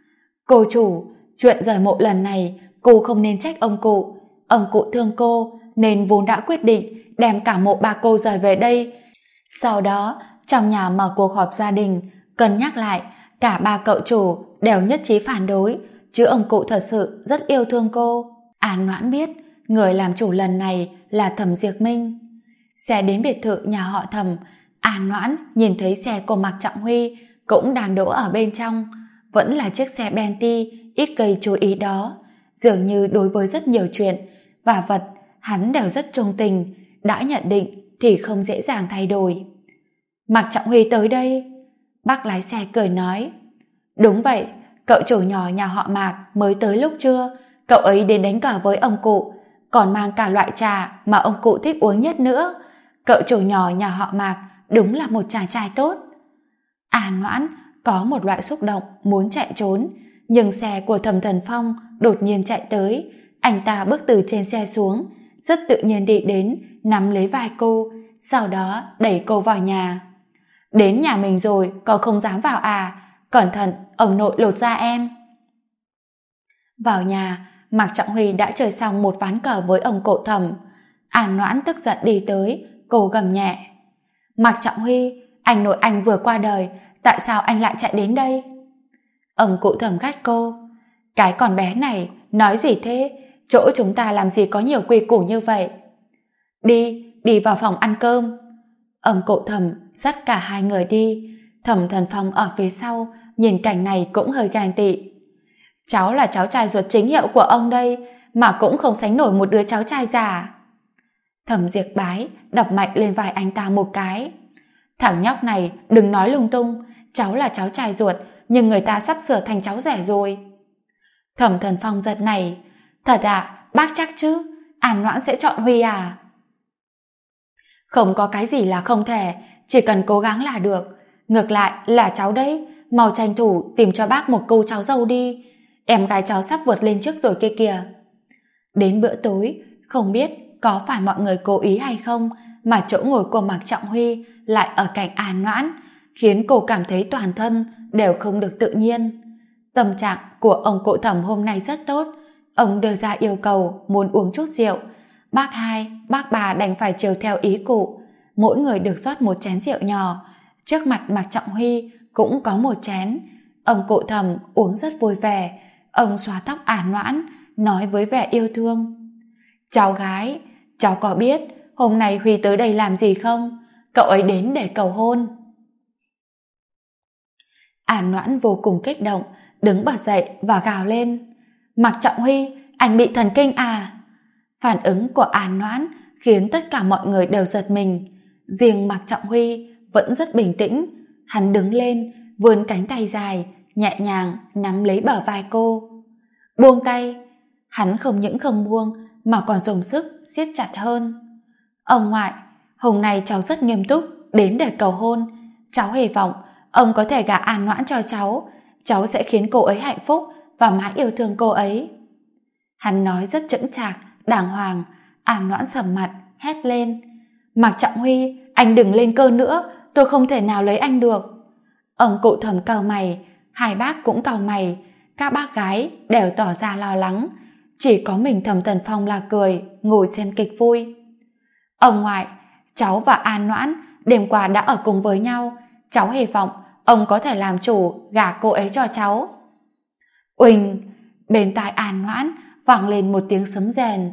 Cô chủ, chuyện rời mộ lần này cô không nên trách ông cụ. Ông cụ thương cô nên vốn đã quyết định đem cả mộ ba cô rời về đây. Sau đó, trong nhà mở cuộc họp gia đình, cân nhắc lại, cả ba cậu chủ đều nhất trí phản đối, chứ ông cụ thật sự rất yêu thương cô. An Noãn biết người làm chủ lần này là Thẩm Diệp Minh. Xe đến biệt thự nhà họ Thẩm, An Noãn nhìn thấy xe của Mạc Trọng Huy cũng đang đỗ ở bên trong, vẫn là chiếc xe Bentley ít gây chú ý đó. Dường như đối với rất nhiều chuyện và vật, hắn đều rất trung tình, đã nhận định thì không dễ dàng thay đổi. Mạc Trọng Huy tới đây. Bác lái xe cười nói: đúng vậy, cậu chủ nhỏ nhà họ Mạc mới tới lúc trưa, cậu ấy đến đánh cờ với ông cụ, còn mang cả loại trà mà ông cụ thích uống nhất nữa. Cậu chủ nhỏ nhà họ Mạc đúng là một chàng trai tốt. An Noãn có một loại xúc động muốn chạy trốn, nhưng xe của Thẩm Thần Phong đột nhiên chạy tới, Anh ta bước từ trên xe xuống, rất tự nhiên đi đến, nắm lấy vai cô, sau đó đẩy cô vào nhà. Đến nhà mình rồi, cậu không dám vào à? Cẩn thận, ông nội lột da em. Vào nhà, Mạc Trọng Huy đã chơi xong một ván cờ với ông Cộ Thẩm. An Noãn tức giận đi tới, cô gầm nhẹ. Mạc Trọng Huy, anh nội anh vừa qua đời, tại sao anh lại chạy đến đây? Ông Cụ Thẩm gắt cô. Cái con bé này, nói gì thế? Chỗ chúng ta làm gì có nhiều quy củ như vậy? Đi vào phòng ăn cơm. Ông Cụ Thẩm dắt cả hai người đi. Thẩm Thần Phong ở phía sau, nhìn cảnh này cũng hơi ganh tị. Cháu là cháu trai ruột chính hiệu của ông đây, mà cũng không sánh nổi một đứa cháu trai già. Thẩm Diệp Bái đập mạnh lên vai anh ta một cái. Thằng nhóc này đừng nói lung tung, cháu là cháu trai ruột, nhưng người ta sắp sửa thành cháu rể rồi. Thẩm Thần Phong giật này. Thật à, bác chắc chứ? An Noãn sẽ chọn Huy à? Không có cái gì là không thể, chỉ cần cố gắng là được. Ngược lại là cháu đấy, mau tranh thủ tìm cho bác một cô cháu dâu đi. Em gái cháu sắp vượt lên trước rồi kia kìa. Đến bữa tối, không biết có phải mọi người cố ý hay không mà chỗ ngồi của Mạc Trọng Huy lại ở cạnh An Noãn, khiến cô cảm thấy toàn thân đều không được tự nhiên. Tâm trạng của ông Cụ Thẩm hôm nay rất tốt. Ông đưa ra yêu cầu muốn uống chút rượu. Bác hai, bác ba đành phải chiều theo ý cụ. Mỗi người được rót một chén rượu nhỏ. Trước mặt Mạc Trọng Huy cũng có một chén. Ông Cụ Thẩm uống rất vui vẻ. Ông xóa tóc An Noãn, nói với vẻ yêu thương. Cháu gái, cháu có biết hôm nay Huy tới đây làm gì không? Cậu ấy đến để cầu hôn. An Noãn vô cùng kích động, đứng bật dậy và gào lên. Mạc Trọng Huy, anh bị thần kinh à? Phản ứng của An Noãn khiến tất cả mọi người đều giật mình. Riêng Mạc Trọng Huy vẫn rất bình tĩnh. Hắn đứng lên, vươn cánh tay dài, nhẹ nhàng nắm lấy bờ vai cô. Buông tay. Hắn không những không buông mà còn dùng sức siết chặt hơn. Ông ngoại, hôm nay cháu rất nghiêm túc đến để cầu hôn. Cháu hy vọng ông có thể gả An Noãn cho cháu. Cháu sẽ khiến cô ấy hạnh phúc và mãi yêu thương cô ấy. Hắn nói rất chững chạc, đàng hoàng. An Noãn sầm mặt, hét lên. Mạc Trọng Huy, anh đừng lên cơn nữa, tôi không thể nào lấy anh được. Ông Cụ Thẩm cau mày, hai bác cũng cau mày, các bác gái đều tỏ ra lo lắng. Chỉ có mình Thẩm Thần Phong là cười, ngồi xem kịch vui. Ông ngoại, cháu và An Noãn đêm qua đã ở cùng với nhau. Cháu hy vọng ông có thể làm chủ gả cô ấy cho cháu. Uỳnh, bên tai An Noãn vang lên một tiếng sấm rền.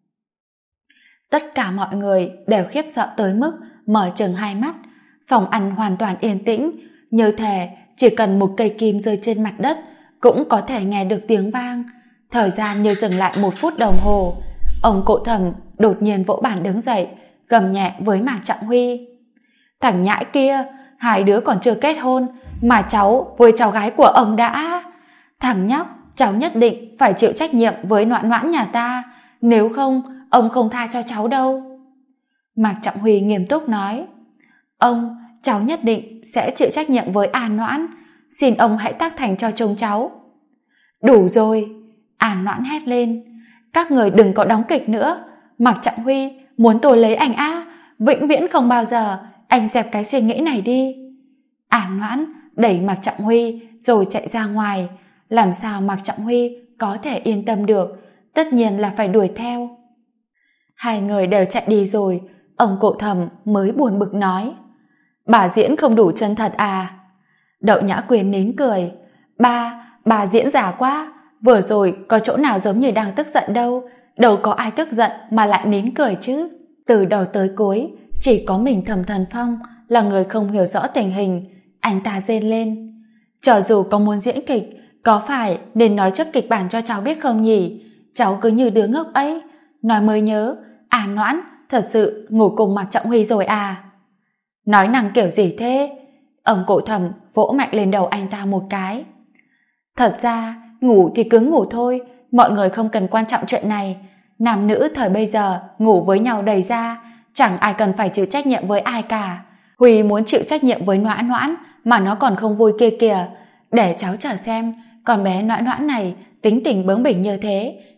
Tất cả mọi người đều khiếp sợ tới mức mở trừng hai mắt. Phòng ăn hoàn toàn yên tĩnh, như thể chỉ cần một cây kim rơi trên mặt đất cũng có thể nghe được tiếng vang. Thời gian như dừng lại 1 phút đồng hồ. Ông Cụ Thẩm đột nhiên vỗ bàn đứng dậy, gầm nhẹ với Mạc Trọng Huy. Thằng nhãi kia, hai đứa còn chưa kết hôn mà cháu với cháu gái của ông đã. Thằng nhóc, cháu nhất định phải chịu trách nhiệm với Noãn Noãn nhà ta, nếu không ông không tha cho cháu đâu. Mạc Trọng Huy nghiêm túc nói. Cháu nhất định sẽ chịu trách nhiệm với An Noãn, xin ông hãy tác thành cho chồng cháu. Đủ rồi, An Noãn hét lên. Các người đừng có đóng kịch nữa. Mạc Trọng Huy muốn tôi lấy anh á? Vĩnh viễn không bao giờ. Anh dẹp cái suy nghĩ này đi. An Noãn đẩy Mạc Trọng Huy rồi chạy ra ngoài. Làm sao Mạc Trọng Huy có thể yên tâm được? Tất nhiên là phải đuổi theo. Hai người đều chạy đi rồi, ông Cụ Thẩm mới buồn bực nói. Bà diễn không đủ chân thật à? Đậu Nhã Quyên nín cười. Bà diễn giả quá. Vừa rồi có chỗ nào giống như đang tức giận đâu. Đâu có ai tức giận mà lại nín cười chứ. Từ đầu tới cuối chỉ có mình Thẩm Thần Phong là người không hiểu rõ tình hình. Anh ta rên lên. Cho dù có muốn diễn kịch, có phải nên nói trước kịch bản cho cháu biết không nhỉ? Cháu cứ như đứa ngốc ấy. Nói mới nhớ, An Noãn thật sự ngủ cùng Mạc Trọng Huy rồi à? Nói năng kiểu gì thế? Ông Cụ Thẩm vỗ mạnh lên đầu anh ta một cái. Thật ra ngủ thì cứ ngủ thôi, mọi người không cần quan trọng chuyện này. Nam nữ thời bây giờ ngủ với nhau đầy ra, chẳng ai cần phải chịu trách nhiệm với ai cả. Huy muốn chịu trách nhiệm với Noãn Noãn mà nó còn không vui kia kìa. Để cháu chờ xem con bé Noãn Noãn này tính tình bướng bỉnh như thế,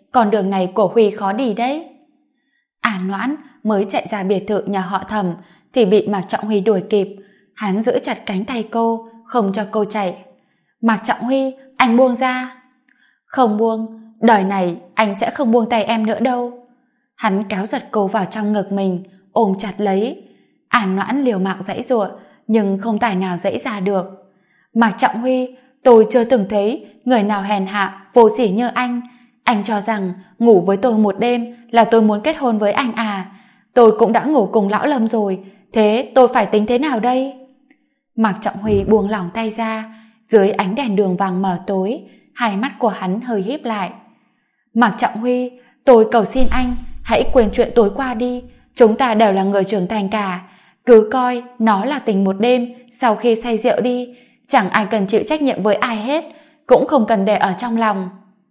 con đường này của Huy khó đi đấy. An Noãn mới chạy ra biệt thự nhà họ Thẩm thì bị Mạc Trọng Huy đuổi kịp. Hắn giữ chặt cánh tay cô, không cho cô chạy. Mạc Trọng Huy, anh buông ra. Không buông, đời này anh sẽ không buông tay em nữa đâu. Hắn kéo giật cô vào trong ngực mình, ôm chặt lấy. An Noãn liều mạng giãy giụa, nhưng không tài nào giãy ra được. Mạc Trọng Huy, tôi chưa từng thấy người nào hèn hạ, vô sỉ như anh. Anh cho rằng ngủ với tôi một đêm là tôi muốn kết hôn với anh à? Tôi cũng đã ngủ cùng lão Lâm rồi, thế tôi phải tính thế nào đây? Mạc Trọng Huy buông lỏng tay ra, dưới ánh đèn đường vàng mờ tối, hai mắt của hắn hơi híp lại. Mạc Trọng Huy, tôi cầu xin anh, hãy quên chuyện tối qua đi, chúng ta đều là người trưởng thành cả, cứ coi nó là tình một đêm sau khi say rượu đi, chẳng ai cần chịu trách nhiệm với ai hết, cũng không cần để ở trong lòng.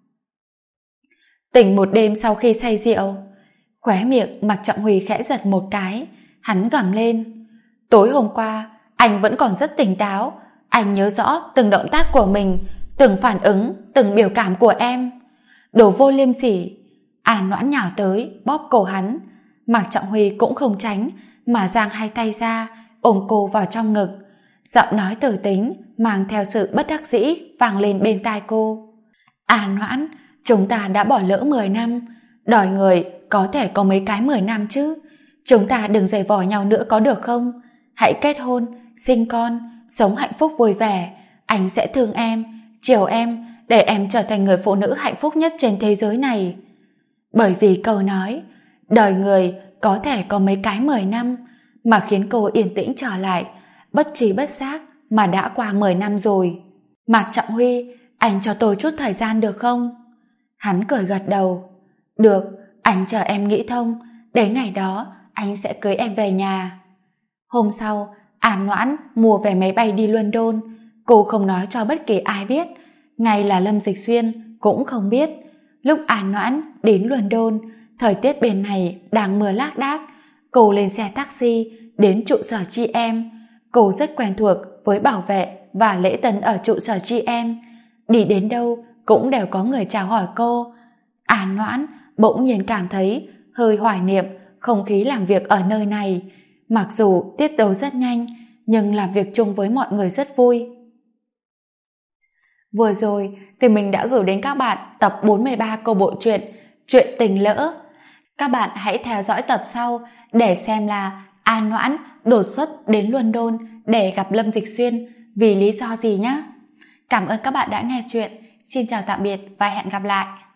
Tình một đêm sau khi say rượu. Khóe miệng Mạc Trọng Huy khẽ giật một cái, hắn gầm lên. Tối hôm qua, anh vẫn còn rất tỉnh táo, anh nhớ rõ từng động tác của mình, từng phản ứng, từng biểu cảm của em. Đồ vô liêm sỉ. An Noãn nhào tới, bóp cổ hắn. Mạc Trọng Huy cũng không tránh, mà giang hai tay ra, ôm cô vào trong ngực. Giọng nói tử tính, mang theo sự bất đắc dĩ, vang lên bên tai cô. An Noãn, chúng ta đã bỏ lỡ 10 năm, đời người có thể có mấy cái 10 năm chứ. Chúng ta đừng giày vò nhau nữa có được không? Hãy kết hôn, sinh con, sống hạnh phúc vui vẻ. Anh sẽ thương em, chiều em, để em trở thành người phụ nữ hạnh phúc nhất trên thế giới này. Bởi vì câu nói, đời người có thể có mấy cái 10 năm, mà khiến cô yên tĩnh trở lại, bất trí bất giác mà đã qua 10 năm rồi. Mạc Trọng Huy, anh cho tôi chút thời gian được không? Hắn cười gật đầu. Được, anh chờ em nghĩ thông, đến ngày đó anh sẽ cưới em về nhà. Hôm sau, An Noãn mua vé máy bay đi London. Cô không nói cho bất kỳ ai biết, ngay là Lâm Dịch Xuyên cũng không biết. Lúc An Noãn đến London, thời tiết bên này đang mưa lác đác. Cô lên xe taxi đến trụ sở chị em. Cô rất quen thuộc với bảo vệ và lễ tân ở trụ sở chị em. Đi đến đâu cũng đều có người chào hỏi cô. An Noãn bỗng nhiên cảm thấy hơi hoài niệm không khí làm việc ở nơi này. Mặc dù tiết tấu rất nhanh, nhưng làm việc chung với mọi người rất vui. Vừa rồi thì mình đã gửi đến các bạn tập 43 của bộ truyện Chuyện Tình Lỡ. Các bạn hãy theo dõi tập sau để xem là An Noãn đột xuất đến London để gặp Lâm Dịch Xuyên vì lý do gì nhé. Cảm ơn các bạn đã nghe chuyện. Xin chào tạm biệt và hẹn gặp lại.